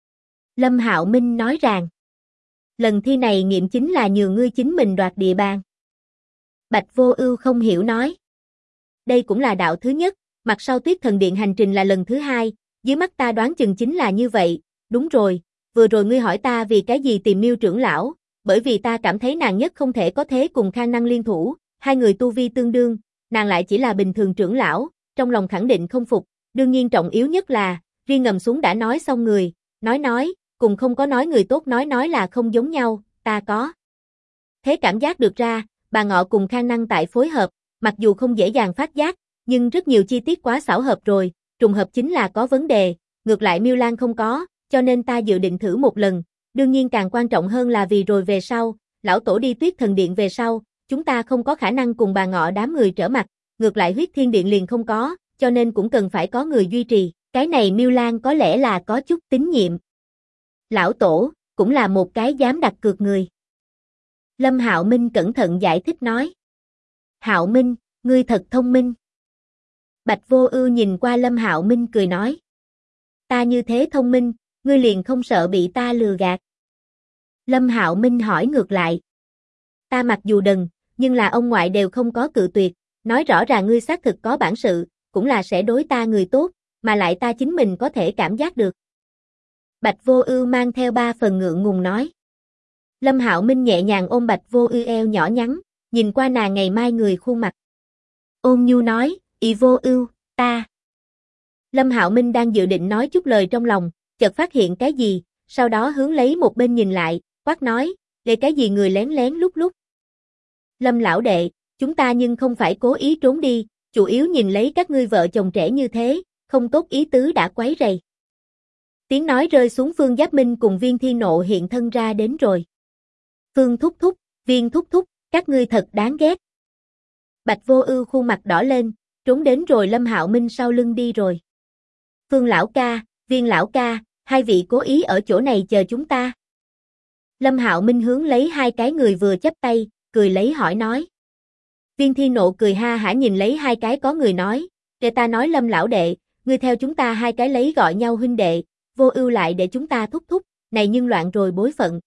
Lâm Hạo Minh nói rằng, lần thi này nghiệm chính là nhường ngươi chính mình đoạt địa bàn. Bạch Vô Ưu không hiểu nói. Đây cũng là đạo thứ nhất, mặt sau Tuyết Thần Điện hành trình là lần thứ hai, dưới mắt ta đoán chừng chính là như vậy, đúng rồi, vừa rồi ngươi hỏi ta vì cái gì tìm Miêu trưởng lão, bởi vì ta cảm thấy nàng nhất không thể có thế cùng Khang Năng liên thủ, hai người tu vi tương đương, nàng lại chỉ là bình thường trưởng lão, trong lòng khẳng định không phục, đương nhiên trọng yếu nhất là, riêng ngầm xuống đã nói xong người, nói, cùng không có nói người tốt nói là không giống nhau, ta có. Thế cảm giác được ra, bà Ngọ cùng Khang Năng tại phối hợp, mặc dù không dễ dàng phát giác, nhưng rất nhiều chi tiết quá xảo hợp rồi, trùng hợp chính là có vấn đề, ngược lại Miêu Lan không có, cho nên ta dự định thử một lần, đương nhiên càng quan trọng hơn là vì rồi về sau, lão tổ đi Tuyết Thần Điện về sau, chúng ta không có khả năng cùng bà Ngọ đám người trở mặt, ngược lại Huyết Thiên Điện liền không có, cho nên cũng cần phải có người duy trì, cái này Miêu Lan có lẽ là có chút tín nhiệm. Lão tổ, cũng là một cái dám đặt cược người. Lâm Hạo Minh cẩn thận giải thích nói. Hạo Minh, ngươi thật thông minh. Bạch Vô Ưu nhìn qua Lâm Hạo Minh cười nói. Ta như thế thông minh, ngươi liền không sợ bị ta lừa gạt. Lâm Hạo Minh hỏi ngược lại. Ta mặc dù đần, nhưng là ông ngoại đều không có cự tuyệt, nói rõ ràng ngươi xác thực có bản sự, cũng là sẽ đối ta người tốt, mà lại ta chính mình có thể cảm giác được. Bạch Vô Ưu mang theo 3 phần ngượng ngùng nói. Lâm Hạo Minh nhẹ nhàng ôm Bạch Vô Ưu eo nhỏ nhắn, nhìn qua nàng ngày mai người khuôn mặt. Ôn nhu nói, "Ỷ Vô Ưu, ta." Lâm Hạo Minh đang dự định nói chút lời trong lòng, chợt phát hiện cái gì, sau đó hướng lấy một bên nhìn lại, quát nói, "Để cái gì người lén lén lút lút?" Lâm lão đệ, chúng ta nhưng không phải cố ý trốn đi, chủ yếu nhìn lấy các ngươi vợ chồng trẻ như thế, không tốt ý tứ đã quấy rầy. Tiếng nói rơi xuống, Phương Giáp Minh cùng Viên Thiên Nộ hiện thân ra đến rồi. Phương thúc thúc, Viên thúc thúc, các ngươi thật đáng ghét. Bạch Vô Ưu khuôn mặt đỏ lên, trốn đến rồi Lâm Hạo Minh sau lưng đi rồi. Phương lão ca, Viên lão ca, hai vị cố ý ở chỗ này chờ chúng ta. Lâm Hạo Minh hướng lấy hai cái người vừa chắp tay, cười lấy hỏi nói. Viên Thiên Nộ cười ha hả nhìn lấy hai cái có người nói, để ta nói Lâm lão đệ, ngươi theo chúng ta hai cái lấy gọi nhau huynh đệ, Vô Ưu lại để chúng ta thúc thúc, này nhưng loạn rồi bối phận.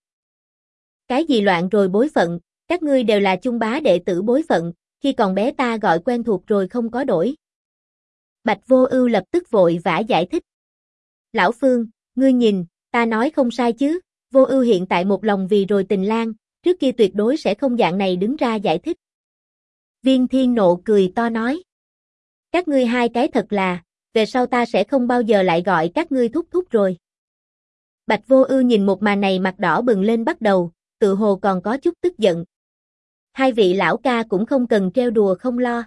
Cái gì loạn rồi bối phận, các ngươi đều là chung bá đệ tử bối phận, khi còn bé ta gọi quen thuộc rồi không có đổi. Bạch Vô Ưu lập tức vội vã giải thích. Lão Phương, ngươi nhìn, ta nói không sai chứ, Vô Ưu hiện tại một lòng vì rồi Tình Lang, trước kia tuyệt đối sẽ không dạng này đứng ra giải thích. Viên Thiên Nộ cười to nói. Các ngươi hai cái thật là, về sau ta sẽ không bao giờ lại gọi các ngươi thúc thúc rồi. Bạch Vô Ưu nhìn một màn này mặt đỏ bừng lên bắt đầu, tự hồ còn có chút tức giận. Hai vị lão ca cũng không cần trêu đùa không lo.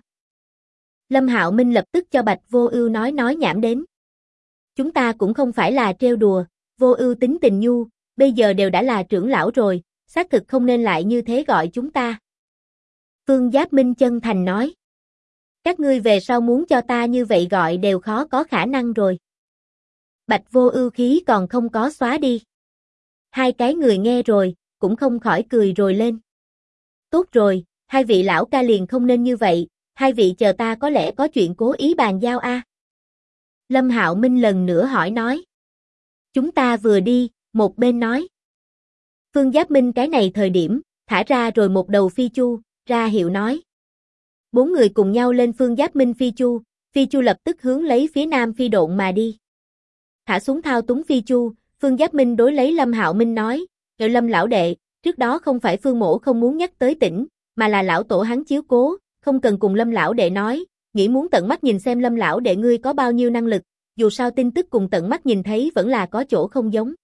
Lâm Hạo Minh lập tức cho Bạch Vô Ưu nói nhảm đến. Chúng ta cũng không phải là trêu đùa, Vô Ưu tính tình nhu, bây giờ đều đã là trưởng lão rồi, xác thực không nên lại như thế gọi chúng ta. Phương Giáp Minh chân thành nói. Các ngươi về sau muốn cho ta như vậy gọi đều khó có khả năng rồi. Bạch Vô Ưu khí còn không có xóa đi. Hai cái người nghe rồi, cũng không khỏi cười rồi lên. Tốt rồi, hai vị lão ca liền không nên như vậy, hai vị chờ ta có lẽ có chuyện cố ý bàn giao a. Lâm Hạo Minh lần nữa hỏi nói. Chúng ta vừa đi, một bên nói. Phương Giáp Minh cái này thời điểm, thả ra rồi một đầu phi chu, ra hiệu nói. 4 người cùng nhau lên Phương Giáp Minh phi chu lập tức hướng lấy phía nam phi độn mà đi. Thả xuống thao túng phi chu, Phương Giáp Minh đối lấy Lâm Hạo Minh nói, Lâm lão đệ, trước đó không phải Phương mỗ không muốn nhắc tới tỉnh, mà là lão tổ hắn chiếu cố, không cần cùng Lâm lão đệ nói, nghĩ muốn tận mắt nhìn xem Lâm lão đệ ngươi có bao nhiêu năng lực, dù sao tin tức cùng tận mắt nhìn thấy vẫn là có chỗ không giống.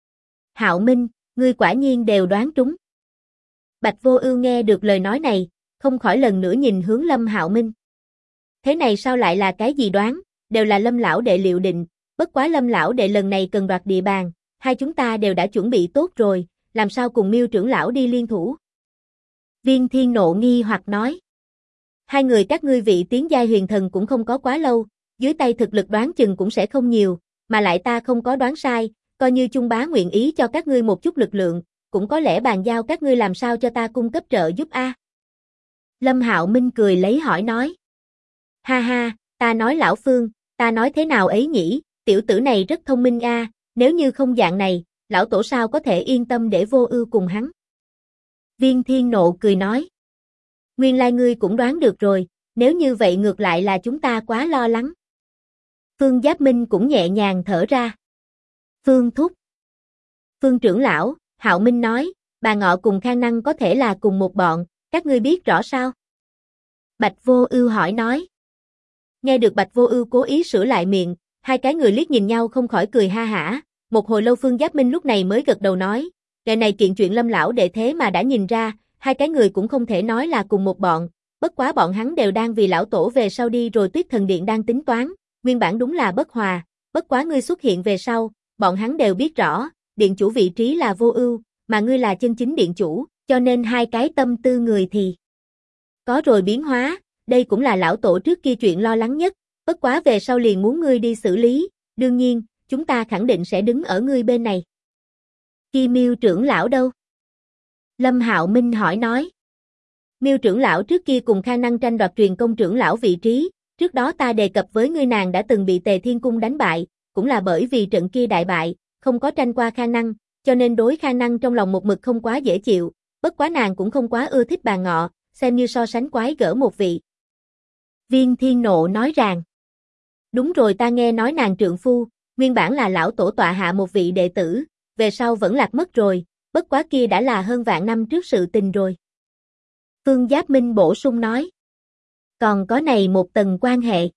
Hạo Minh, ngươi quả nhiên đều đoán trúng. Bạch Vô Ưu nghe được lời nói này, không khỏi lần nữa nhìn hướng Lâm Hạo Minh. Thế này sao lại là cái gì đoán, đều là Lâm lão đệ liệu định, bất quá Lâm lão đệ lần này cần đoạt địa bàn, hai chúng ta đều đã chuẩn bị tốt rồi, làm sao cùng Miêu trưởng lão đi liên thủ? Viên Thiên Nộ nghi hoặc nói. Hai người các ngươi vị tiến giai huyền thần cũng không có quá lâu, dưới tay thực lực đoán chừng cũng sẽ không nhiều, mà lại ta không có đoán sai, coi như chung bá nguyện ý cho các ngươi một chút lực lượng, cũng có lẽ bàn giao các ngươi làm sao cho ta cung cấp trợ giúp a. Lâm Hạo Minh cười lấy hỏi nói. Ha ha, ta nói lão Phương, ta nói thế nào ấy nhỉ, tiểu tử này rất thông minh a, nếu như không dạng này, lão tổ sao có thể yên tâm để Vô Ưu cùng hắn. Viên Thiên Nộ cười nói. Nguyên lai ngươi cũng đoán được rồi, nếu như vậy ngược lại là chúng ta quá lo lắng. Phương Giáp Minh cũng nhẹ nhàng thở ra. Phương thúc. Phương trưởng lão, Hạo Minh nói, bà Ngọ cùng Khang Năng có thể là cùng một bọn, các ngươi biết rõ sao? Bạch Vô Ưu hỏi nói. Nghe được Bạch Vô Ưu cố ý sửa lại miệng, hai cái người liếc nhìn nhau không khỏi cười ha hả. Một hồi lâu Phương Giáp Minh lúc này mới gật đầu nói, cái này kiện chuyện Lâm lão đệ thế mà đã nhìn ra, hai cái người cũng không thể nói là cùng một bọn, bất quá bọn hắn đều đang vì lão tổ về sau đi rồi Tuyết Thần Điện đang tính toán, nguyên bản đúng là bất hòa, bất quá ngươi xuất hiện về sau, bọn hắn đều biết rõ, điện chủ vị trí là Vô Ưu, mà ngươi là chân chính điện chủ, cho nên hai cái tâm tư người thì có rồi biến hóa, đây cũng là lão tổ trước kia chuyện lo lắng nhất, bất quá về sau liền muốn ngươi đi xử lý, đương nhiên, chúng ta khẳng định sẽ đứng ở ngươi bên này. Kia Miêu trưởng lão đâu? Lâm Hạo Minh hỏi nói. Miêu trưởng lão trước kia cùng Khang Năng tranh đoạt truyền công trưởng lão vị trí, trước đó ta đề cập với ngươi nàng đã từng bị Tề Thiên Cung đánh bại, cũng là bởi vì trận kia đại bại, không có tranh qua Khang Năng, cho nên đối Khang Năng trong lòng một mực không quá dễ chịu, bất quá nàng cũng không quá ưa thích bà Ngọ, xem như so sánh quái gở một vị. Viên Thiên Nộ nói rằng, đúng rồi ta nghe nói nàng trượng phu, nguyên bản là lão tổ tọa hạ một vị đệ tử, về sau vẫn lạc mất rồi, bất quá kia đã là hơn vạn năm trước sự tình rồi. Phương Giáp Minh bổ sung nói, còn có này một tầng quan hệ.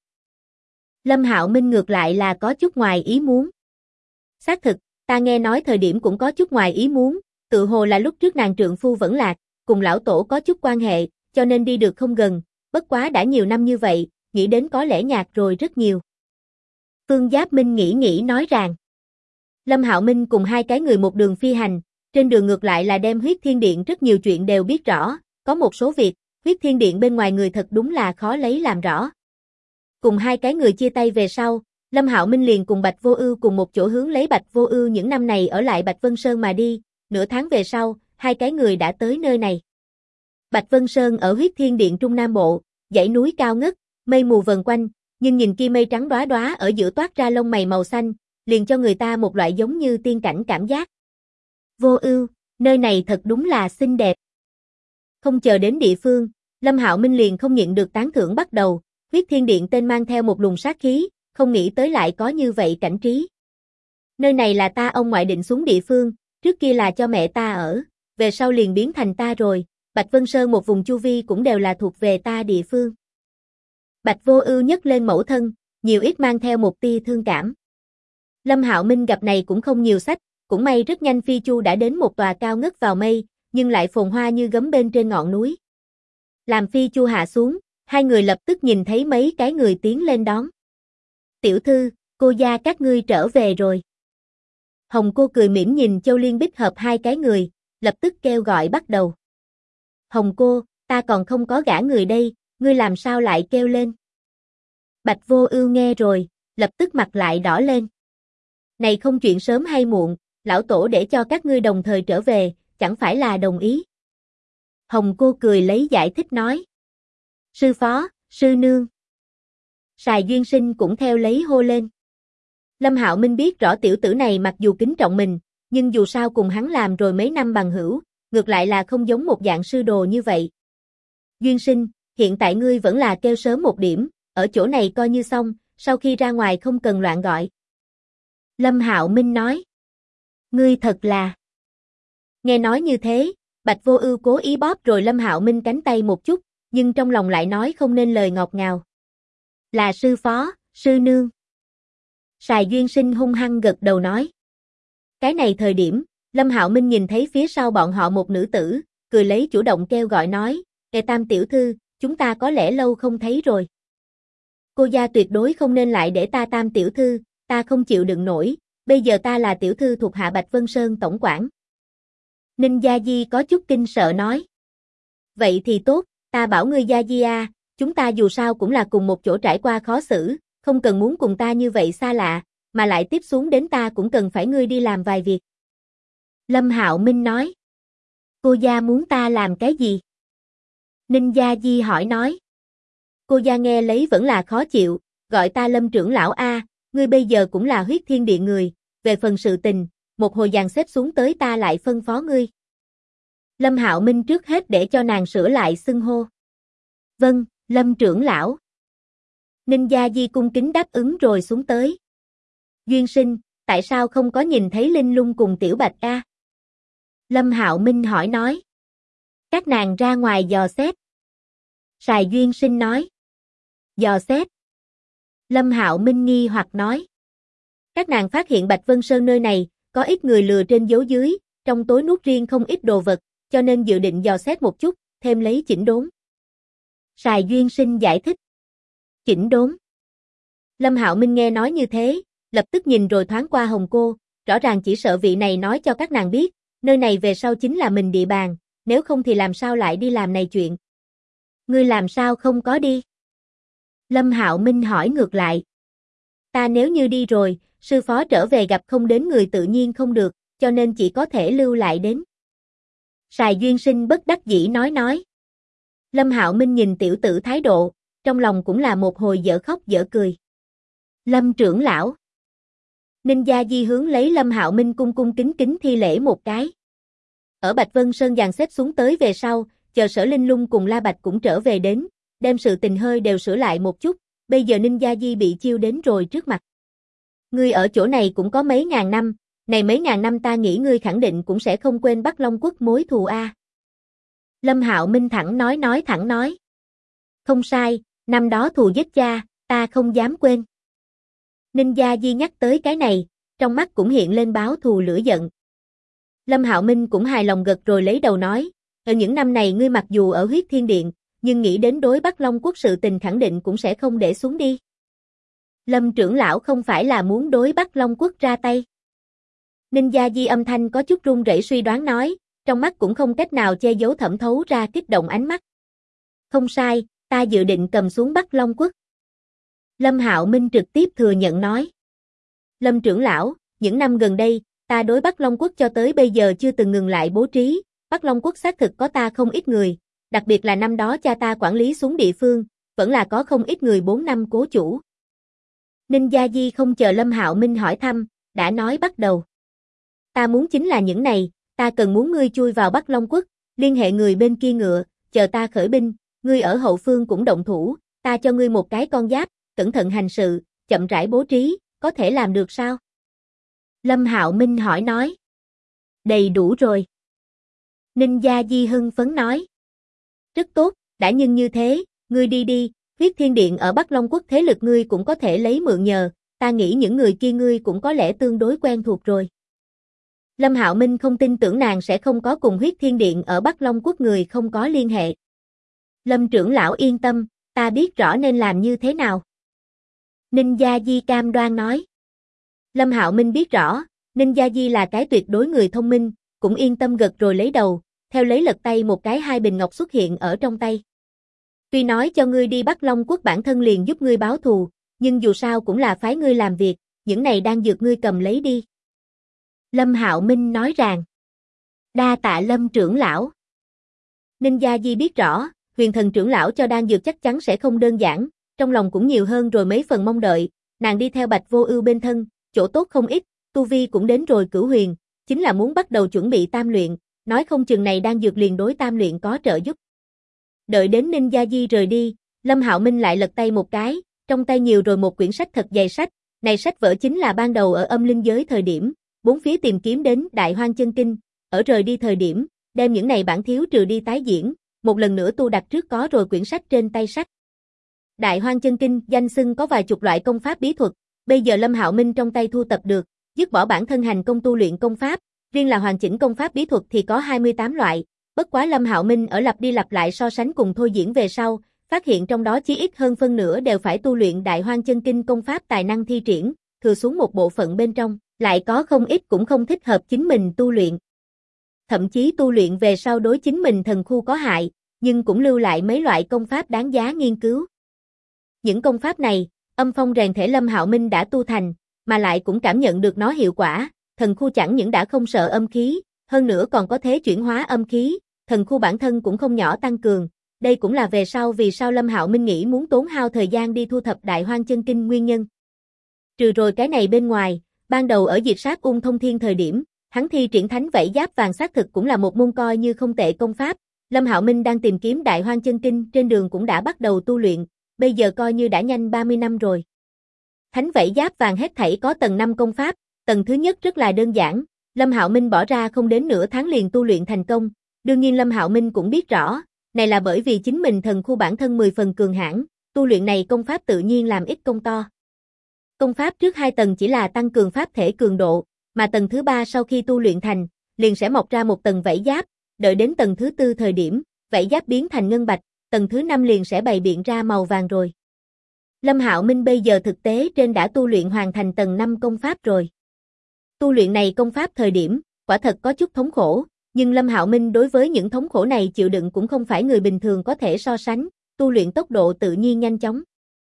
Lâm Hạo Minh ngược lại là có chút ngoài ý muốn. Xác thực, ta nghe nói thời điểm cũng có chút ngoài ý muốn, tự hồ là lúc trước nàng trượng phu vẫn lạc, cùng lão tổ có chút quan hệ, cho nên đi được không gần, bất quá đã nhiều năm như vậy, nghĩ đến có lẽ nhạt rồi rất nhiều. Phương Giáp Minh nghĩ nói rằng, Lâm Hạo Minh cùng hai cái người một đường phi hành, trên đường ngược lại là đem Huyết Thiên Điện rất nhiều chuyện đều biết rõ, có một số việc, Huyết Thiên Điện bên ngoài người thật đúng là khó lấy làm rõ. Cùng hai cái người chia tay về sau, Lâm Hạo Minh liền cùng Bạch Vô Ưu cùng một chỗ hướng lấy Bạch Vô Ưu những năm này ở lại Bạch Vân Sơn mà đi, nửa tháng về sau, hai cái người đã tới nơi này. Bạch Vân Sơn ở Huyết Thiên Điện Trung Nam Bộ, dãy núi cao ngất, mây mù vần quanh, nhưng nhìn kia mây trắng đóa đóa ở giữa toát ra lông mày màu xanh, liền cho người ta một loại giống như tiên cảnh cảm giác. Vô Ưu, nơi này thật đúng là xinh đẹp. Không chờ đến địa phương, Lâm Hạo Minh liền không nhịn được tán thưởng bắt đầu, Huyết Thiên Điện tên mang theo một luồng sát khí, không nghĩ tới lại có như vậy cảnh trí. Nơi này là ta ông ngoại định xuống địa phương, trước kia là cho mẹ ta ở, về sau liền biến thành ta rồi, Bạch Vân Sơn một vùng chu vi cũng đều là thuộc về ta địa phương. Bạch Vô Ưu nhấc lên mẫu thân, nhiều ít mang theo một tia thương cảm. Lâm Hạo Minh gặp này cũng không nhiều sách, cũng may rất nhanh phi chu đã đến một tòa cao ngất vào mây, nhưng lại phồn hoa như gấm bên trên ngọn núi. Làm phi chu hạ xuống, hai người lập tức nhìn thấy mấy cái người tiến lên đón. Tiểu thư, cô gia các ngươi trở về rồi. Hồng cô cười mỉm nhìn Châu Liên Bích hợp hai cái người, lập tức kêu gọi bắt đầu. Hồng cô, ta còn không có gả người đây, ngươi làm sao lại kêu lên? Bạch Vô Ưu nghe rồi, lập tức mặt lại đỏ lên. Này không chuyện sớm hay muộn, lão tổ để cho các ngươi đồng thời trở về, chẳng phải là đồng ý. Hồng cô cười lấy giải thích nói. Sư phó, sư nương. Sài Duyên Sinh cũng theo lấy hô lên. Lâm Hạo Minh biết rõ tiểu tử này mặc dù kính trọng mình, nhưng dù sao cùng hắn làm rồi mấy năm bằng hữu, ngược lại là không giống một dạng sư đồ như vậy. Duyên Sinh, hiện tại ngươi vẫn là kêu sớm một điểm, ở chỗ này coi như xong, sau khi ra ngoài không cần loạn gọi. Lâm Hạo Minh nói. Ngươi thật là. Nghe nói như thế, Bạch Vô Ưu cố ý bóp rồi Lâm Hạo Minh cánh tay một chút, nhưng trong lòng lại nói không nên lời ngọt ngào. Là sư phó, sư nương. Sài Duyên Sinh hung hăng gật đầu nói. Cái này thời điểm, Lâm Hạo Minh nhìn thấy phía sau bọn họ một nữ tử, cười lấy chủ động kêu gọi nói, Ê Tam tiểu thư, chúng ta có lẽ lâu không thấy rồi. Cô gia tuyệt đối không nên lại để ta Tam tiểu thư, ta không chịu đựng nổi, bây giờ ta là tiểu thư thuộc hạ Bạch Vân Sơn tổng quản. Ninh Gia Di có chút kinh sợ nói. Vậy thì tốt, ta bảo ngươi Gia Di à, chúng ta dù sao cũng là cùng một chỗ trải qua khó xử, không cần muốn cùng ta như vậy xa lạ, mà lại tiếp xuống đến ta cũng cần phải ngươi đi làm vài việc. Lâm Hạo Minh nói. Cô gia muốn ta làm cái gì? Ninh Gia Di hỏi nói. Cô gia nghe lấy vẫn là khó chịu, gọi ta Lâm trưởng lão a, ngươi bây giờ cũng là Huyết Thiên Điện người, về phần sự tình, một hồi dàn xếp xuống tới ta lại phân phó ngươi. Lâm Hạo Minh trước hết để cho nàng sửa lại xưng hô. Vâng, Lâm trưởng lão. Ninh Gia Di cung kính đáp ứng rồi xuống tới. Duyên Sinh, tại sao không có nhìn thấy Linh Lung cùng Tiểu Bạch a? Lâm Hạo Minh hỏi nói. Các nàng ra ngoài dò xét. Sài Duyên Sinh nói. Dò xét. Lâm Hạo Minh nghi hoặc nói. Các nàng phát hiện Bạch Vân Sơn nơi này, có ít người lừa trên giấu dưới, trong tối nuốt riêng không ít đồ vật, cho nên dự định dò xét một chút, thêm lấy chỉnh đốn. Sài Duyên Sinh giải thích. Chỉnh đốn. Lâm Hạo Minh nghe nói như thế, lập tức nhìn rồi thoáng qua Hồng Cô, rõ ràng chỉ sợ vị này nói cho các nàng biết, nơi này về sau chính là mình địa bàn, nếu không thì làm sao lại đi làm này chuyện. Ngươi làm sao không có đi? Lâm Hạo Minh hỏi ngược lại. Ta nếu như đi rồi, sư phó trở về gặp không đến người tự nhiên không được, cho nên chỉ có thể lưu lại đến. Sài Duyên Sinh bất đắc dĩ nói. Lâm Hạo Minh nhìn tiểu tử thái độ, trong lòng cũng là một hồi dở khóc dở cười. Lâm trưởng lão. Ninh Gia Di hướng lấy Lâm Hạo Minh cung cung kính kính thi lễ một cái. Ở Bạch Vân Sơn dàn xếp xuống tới về sau, chờ Sở Linh Lung cùng La Bạch cũng trở về đến, đem sự tình hơi đều sửa lại một chút, bây giờ Ninh Gia Di bị chiêu đến rồi trước mặt. Ngươi ở chỗ này cũng có mấy ngàn năm, này mấy ngàn năm ta nghĩ ngươi khẳng định cũng sẽ không quên Bắc Long Quốc mối thù a. Lâm Hạo Minh thẳng nói. Không sai, năm đó thù giết cha, ta không dám quên. Ninh Gia Di nhắc tới cái này, trong mắt cũng hiện lên báo thù lửa giận. Lâm Hạo Minh cũng hài lòng gật rồi lấy đầu nói, ở những năm này ngươi mặc dù ở Huyết Thiên Điện, nhưng nghĩ đến đối Bắc Long Quốc sự tình khẳng định cũng sẽ không để xuống đi. Lâm trưởng lão không phải là muốn đối Bắc Long Quốc ra tay. Ninh Gia Di âm thanh có chút run rẩy suy đoán nói, trong mắt cũng không cách nào che giấu thẩm thấu ra kích động ánh mắt. Không sai, ta dự định cầm xuống Bắc Long Quốc. Lâm Hạo Minh trực tiếp thừa nhận nói. Lâm trưởng lão, những năm gần đây, ta đối Bắc Long Quốc cho tới bây giờ chưa từng ngừng lại bố trí, Bắc Long Quốc xác thực có ta không ít người, đặc biệt là năm đó cha ta quản lý xuống địa phương, vẫn là có không ít người 4 năm cố chủ. Ninh Gia Di không chờ Lâm Hạo Minh hỏi thăm, đã nói bắt đầu. Ta muốn chính là những này, ta cần muốn ngươi chui vào Bắc Long Quốc, liên hệ người bên kia ngựa, chờ ta khởi binh, ngươi ở hậu phương cũng động thủ, ta cho ngươi một cái con giáp, cẩn thận hành sự, chậm rãi bố trí, có thể làm được sao? Lâm Hạo Minh hỏi nói. Đầy đủ rồi. Ninh Gia Di hưng phấn nói. Rất tốt, đã nhưng như thế, ngươi đi, Huyết Thiên Điện ở Bắc Long Quốc thế lực ngươi cũng có thể lấy mượn nhờ, ta nghĩ những người kia ngươi cũng có lẽ tương đối quen thuộc rồi. Lâm Hạo Minh không tin tưởng nàng sẽ không có cùng Huyết Thiên Điện ở Bắc Long Quốc người không có liên hệ. Lâm trưởng lão yên tâm, ta biết rõ nên làm như thế nào. Ninh Gia Di cam đoan nói. Lâm Hạo Minh biết rõ, Ninh Gia Di là cái tuyệt đối người thông minh, cũng yên tâm gật rồi lấy đầu, theo lấy lật tay một cái hai bình ngọc xuất hiện ở trong tay. Tuy nói cho ngươi đi Bắc Long Quốc bản thân liền giúp ngươi báo thù, nhưng dù sao cũng là phái ngươi làm việc, những này đang dược ngươi cầm lấy đi. Lâm Hạo Minh nói rằng. Đa tạ Lâm trưởng lão. Ninh Gia Di biết rõ, Huyền Thần trưởng lão cho đan dược chắc chắn sẽ không đơn giản, trong lòng cũng nhiều hơn rồi mấy phần mong đợi, nàng đi theo Bạch Vô Ưu bên thân, chỗ tốt không ít, tu vi cũng đến rồi cửu huyền, chính là muốn bắt đầu chuẩn bị tam luyện, nói không chừng này đan dược liền đối tam luyện có trợ giúp. Đợi đến Ninh Gia Di rời đi, Lâm Hạo Minh lại lật tay một cái, trong tay nhiều rồi một quyển sách thật dày sách, này sách vở chính là ban đầu ở âm linh giới thời điểm, bốn phía tìm kiếm đến Đại Hoang Chân Kinh, ở rời đi thời điểm, đem những này bản thiếu trừ đi tái diễn, một lần nữa tu đặt trước có rồi quyển sách trên tay sách. Đại Hoang Chân Kinh danh xưng có vài chục loại công pháp bí thuật, bây giờ Lâm Hạo Minh trong tay thu tập được, dứt bỏ bản thân hành công tu luyện công pháp, riêng là hoàn chỉnh công pháp bí thuật thì có 28 loại, bất quá Lâm Hạo Minh ở lặp đi lặp lại so sánh cùng thôi diễn về sau, phát hiện trong đó chí ít hơn phân nửa đều phải tu luyện Đại Hoang Chân Kinh công pháp tài năng thi triển, thừa xuống một bộ phận bên trong, lại có không ít cũng không thích hợp chính mình tu luyện. Thậm chí tu luyện về sau đối chính mình thần khu có hại, nhưng cũng lưu lại mấy loại công pháp đáng giá nghiên cứu. Những công pháp này, âm phong rèn thể Lâm Hạo Minh đã tu thành, mà lại cũng cảm nhận được nó hiệu quả, thần khu chẳng những đã không sợ âm khí, hơn nữa còn có thể chuyển hóa âm khí, thần khu bản thân cũng không nhỏ tăng cường, đây cũng là về sau vì sao Lâm Hạo Minh nghĩ muốn tốn hao thời gian đi thu thập Đại Hoang Chân Kinh nguyên nhân. Trừ rồi cái này bên ngoài, ban đầu ở diệt sát Ung Thông Thiên thời điểm, hắn thi triển thánh vảy giáp vàng xác thực cũng là một môn coi như không tệ công pháp, Lâm Hạo Minh đang tìm kiếm Đại Hoang Chân Kinh, trên đường cũng đã bắt đầu tu luyện, bây giờ coi như đã nhanh 30 năm rồi. Thánh Vảy Giáp Vàng hết thảy có tầng 5 công pháp, tầng thứ nhất rất là đơn giản, Lâm Hạo Minh bỏ ra không đến nửa tháng liền tu luyện thành công, đương nhiên Lâm Hạo Minh cũng biết rõ, này là bởi vì chính mình thần khu bản thân 10 phần cường hãn, tu luyện này công pháp tự nhiên làm ít công to. Công pháp trước 2 tầng chỉ là tăng cường pháp thể cường độ, mà tầng thứ 3 sau khi tu luyện thành, liền sẽ mọc ra một tầng vảy giáp, đợi đến tầng thứ 4 thời điểm, vảy giáp biến thành ngân bạch, tầng thứ 5 liền sẽ bày biện ra màu vàng rồi. Lâm Hạo Minh bây giờ thực tế trên đã tu luyện hoàn thành tầng 5 công pháp rồi. Tu luyện này công pháp thời điểm, quả thật có chút thống khổ, nhưng Lâm Hạo Minh đối với những thống khổ này chịu đựng cũng không phải người bình thường có thể so sánh, tu luyện tốc độ tự nhiên nhanh chóng.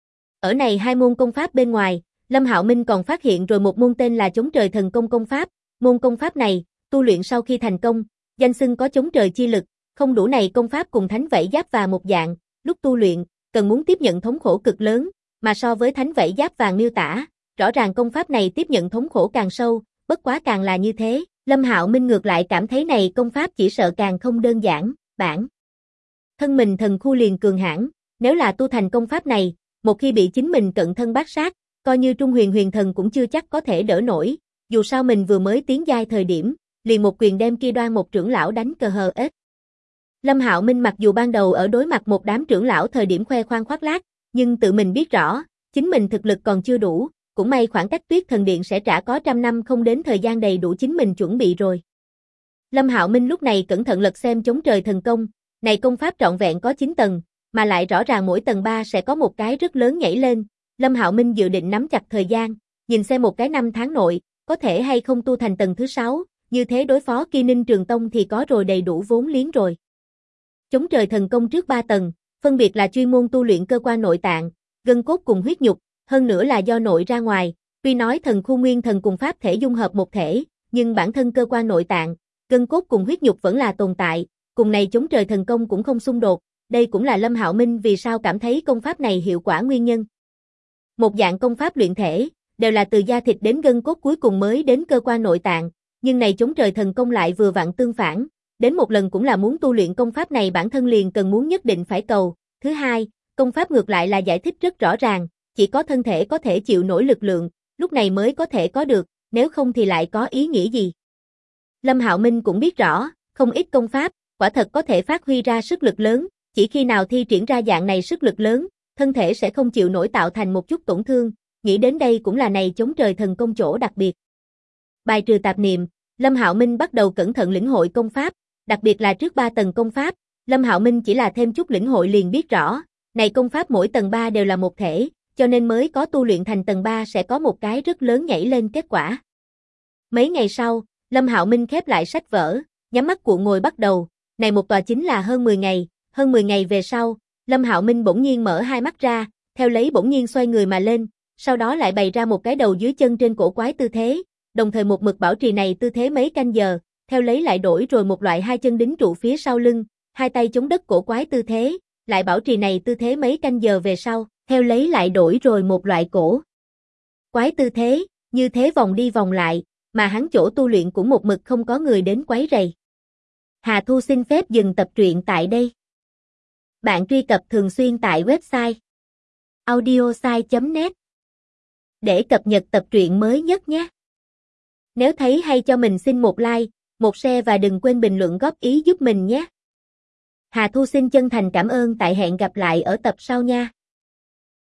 Ở này 2 môn công pháp bên ngoài, Lâm Hạo Minh còn phát hiện rồi một môn tên là Chống Trời Thần Công công pháp, môn công pháp này, tu luyện sau khi thành công, danh xưng có chống trời chi lực, không đủ này công pháp cùng Thánh Vảy Giáp Vàng một dạng, lúc tu luyện, cần muốn tiếp nhận thống khổ cực lớn, mà so với Thánh Vảy Giáp Vàng miêu tả, rõ ràng công pháp này tiếp nhận thống khổ càng sâu, bất quá càng là như thế, Lâm Hạo Minh ngược lại cảm thấy này công pháp chỉ sợ càng không đơn giản, bản thân mình thần khu liền cường hãn, nếu là tu thành công pháp này, một khi bị chính mình cận thân bát sát, coi như Trung Huyền Huyền Thần cũng chưa chắc có thể đỡ nổi, dù sao mình vừa mới tiến giai thời điểm, liền một quyền đem kia Đoan một trưởng lão đánh cờ hờ ếch. Lâm Hạo Minh mặc dù ban đầu ở đối mặt một đám trưởng lão thời điểm khoe khoang khoác lác, nhưng tự mình biết rõ, chính mình thực lực còn chưa đủ, cũng may khoảng cách Tuyết Thần Điện sẽ trả có 100 năm không đến thời gian đầy đủ chính mình chuẩn bị rồi. Lâm Hạo Minh lúc này cẩn thận lật xem Chống Trời Thần Công, này công pháp trọn vẹn có 9 tầng, mà lại rõ ràng mỗi tầng 3 sẽ có một cái rất lớn nhảy lên, Lâm Hạo Minh dự định nắm chặt thời gian, nhìn xem một cái 5 tháng nội, có thể hay không tu thành tầng thứ 6, như thế đối phó Kỳ Ninh Trường Tông thì có rồi đầy đủ vốn liếng rồi. Chống Trời Thần Công trước 3 tầng, phân biệt là chuyên môn tu luyện cơ quan nội tạng, gân cốt cùng huyết nhục, hơn nữa là do nội ra ngoài, tuy nói thần khu nguyên thần cùng pháp thể dung hợp một thể, nhưng bản thân cơ quan nội tạng, gân cốt cùng huyết nhục vẫn là tồn tại, cùng này Chống Trời Thần Công cũng không xung đột, đây cũng là Lâm Hạo Minh vì sao cảm thấy công pháp này hiệu quả nguyên nhân. Một dạng công pháp luyện thể, đều là từ da thịt đến gân cốt cuối cùng mới đến cơ quan nội tạng, nhưng này Chống Trời Thần Công lại vừa vặn tương phản, đến một lần cũng là muốn tu luyện công pháp này bản thân liền cần muốn nhất định phải cầu. Thứ hai, công pháp ngược lại là giải thích rất rõ ràng, chỉ có thân thể có thể chịu nổi lực lượng, lúc này mới có thể có được, nếu không thì lại có ý nghĩa gì. Lâm Hạo Minh cũng biết rõ, không ít công pháp, quả thật có thể phát huy ra sức lực lớn, chỉ khi nào thi triển ra dạng này sức lực lớn, thân thể sẽ không chịu nổi tạo thành một chút tổn thương, nghĩ đến đây cũng là này Chống Trời Thần Công chỗ đặc biệt. Bài trừ tạp niệm, Lâm Hạo Minh bắt đầu cẩn thận lĩnh hội công pháp, đặc biệt là trước 3 tầng công pháp, Lâm Hạo Minh chỉ là thêm chút lĩnh hội liền biết rõ, này công pháp mỗi tầng 3 đều là một thể, cho nên mới có tu luyện thành tầng 3 sẽ có một cái rất lớn nhảy lên kết quả. Mấy ngày sau, Lâm Hạo Minh khép lại sách vở, nhắm mắt cuộn ngồi bắt đầu, này một tòa chính là hơn 10 ngày về sau, Lâm Hạo Minh bỗng nhiên mở hai mắt ra, theo lấy bỗng nhiên xoay người mà lên, sau đó lại bày ra một cái đầu dưới chân trên cổ quái tư thế, đồng thời một mực bảo trì này tư thế mấy canh giờ, theo lấy lại đổi rồi một loại hai chân đính trụ phía sau lưng, hai tay chống đất cổ quái tư thế, lại bảo trì này tư thế mấy canh giờ về sau, theo lấy lại đổi rồi một loại cổ quái tư thế, như thế vòng đi vòng lại, mà hắn chỗ tu luyện cũng một mực không có người đến quấy rầy. Hà Thu xin phép dừng tập truyện tại đây. Bạn truy cập thường xuyên tại website audiosai.net để cập nhật tập truyện mới nhất nhé. Nếu thấy hay cho mình xin một like, một share và đừng quên bình luận góp ý giúp mình nhé. Hà Thu xin chân thành cảm ơn, tại hẹn gặp lại ở tập sau nha.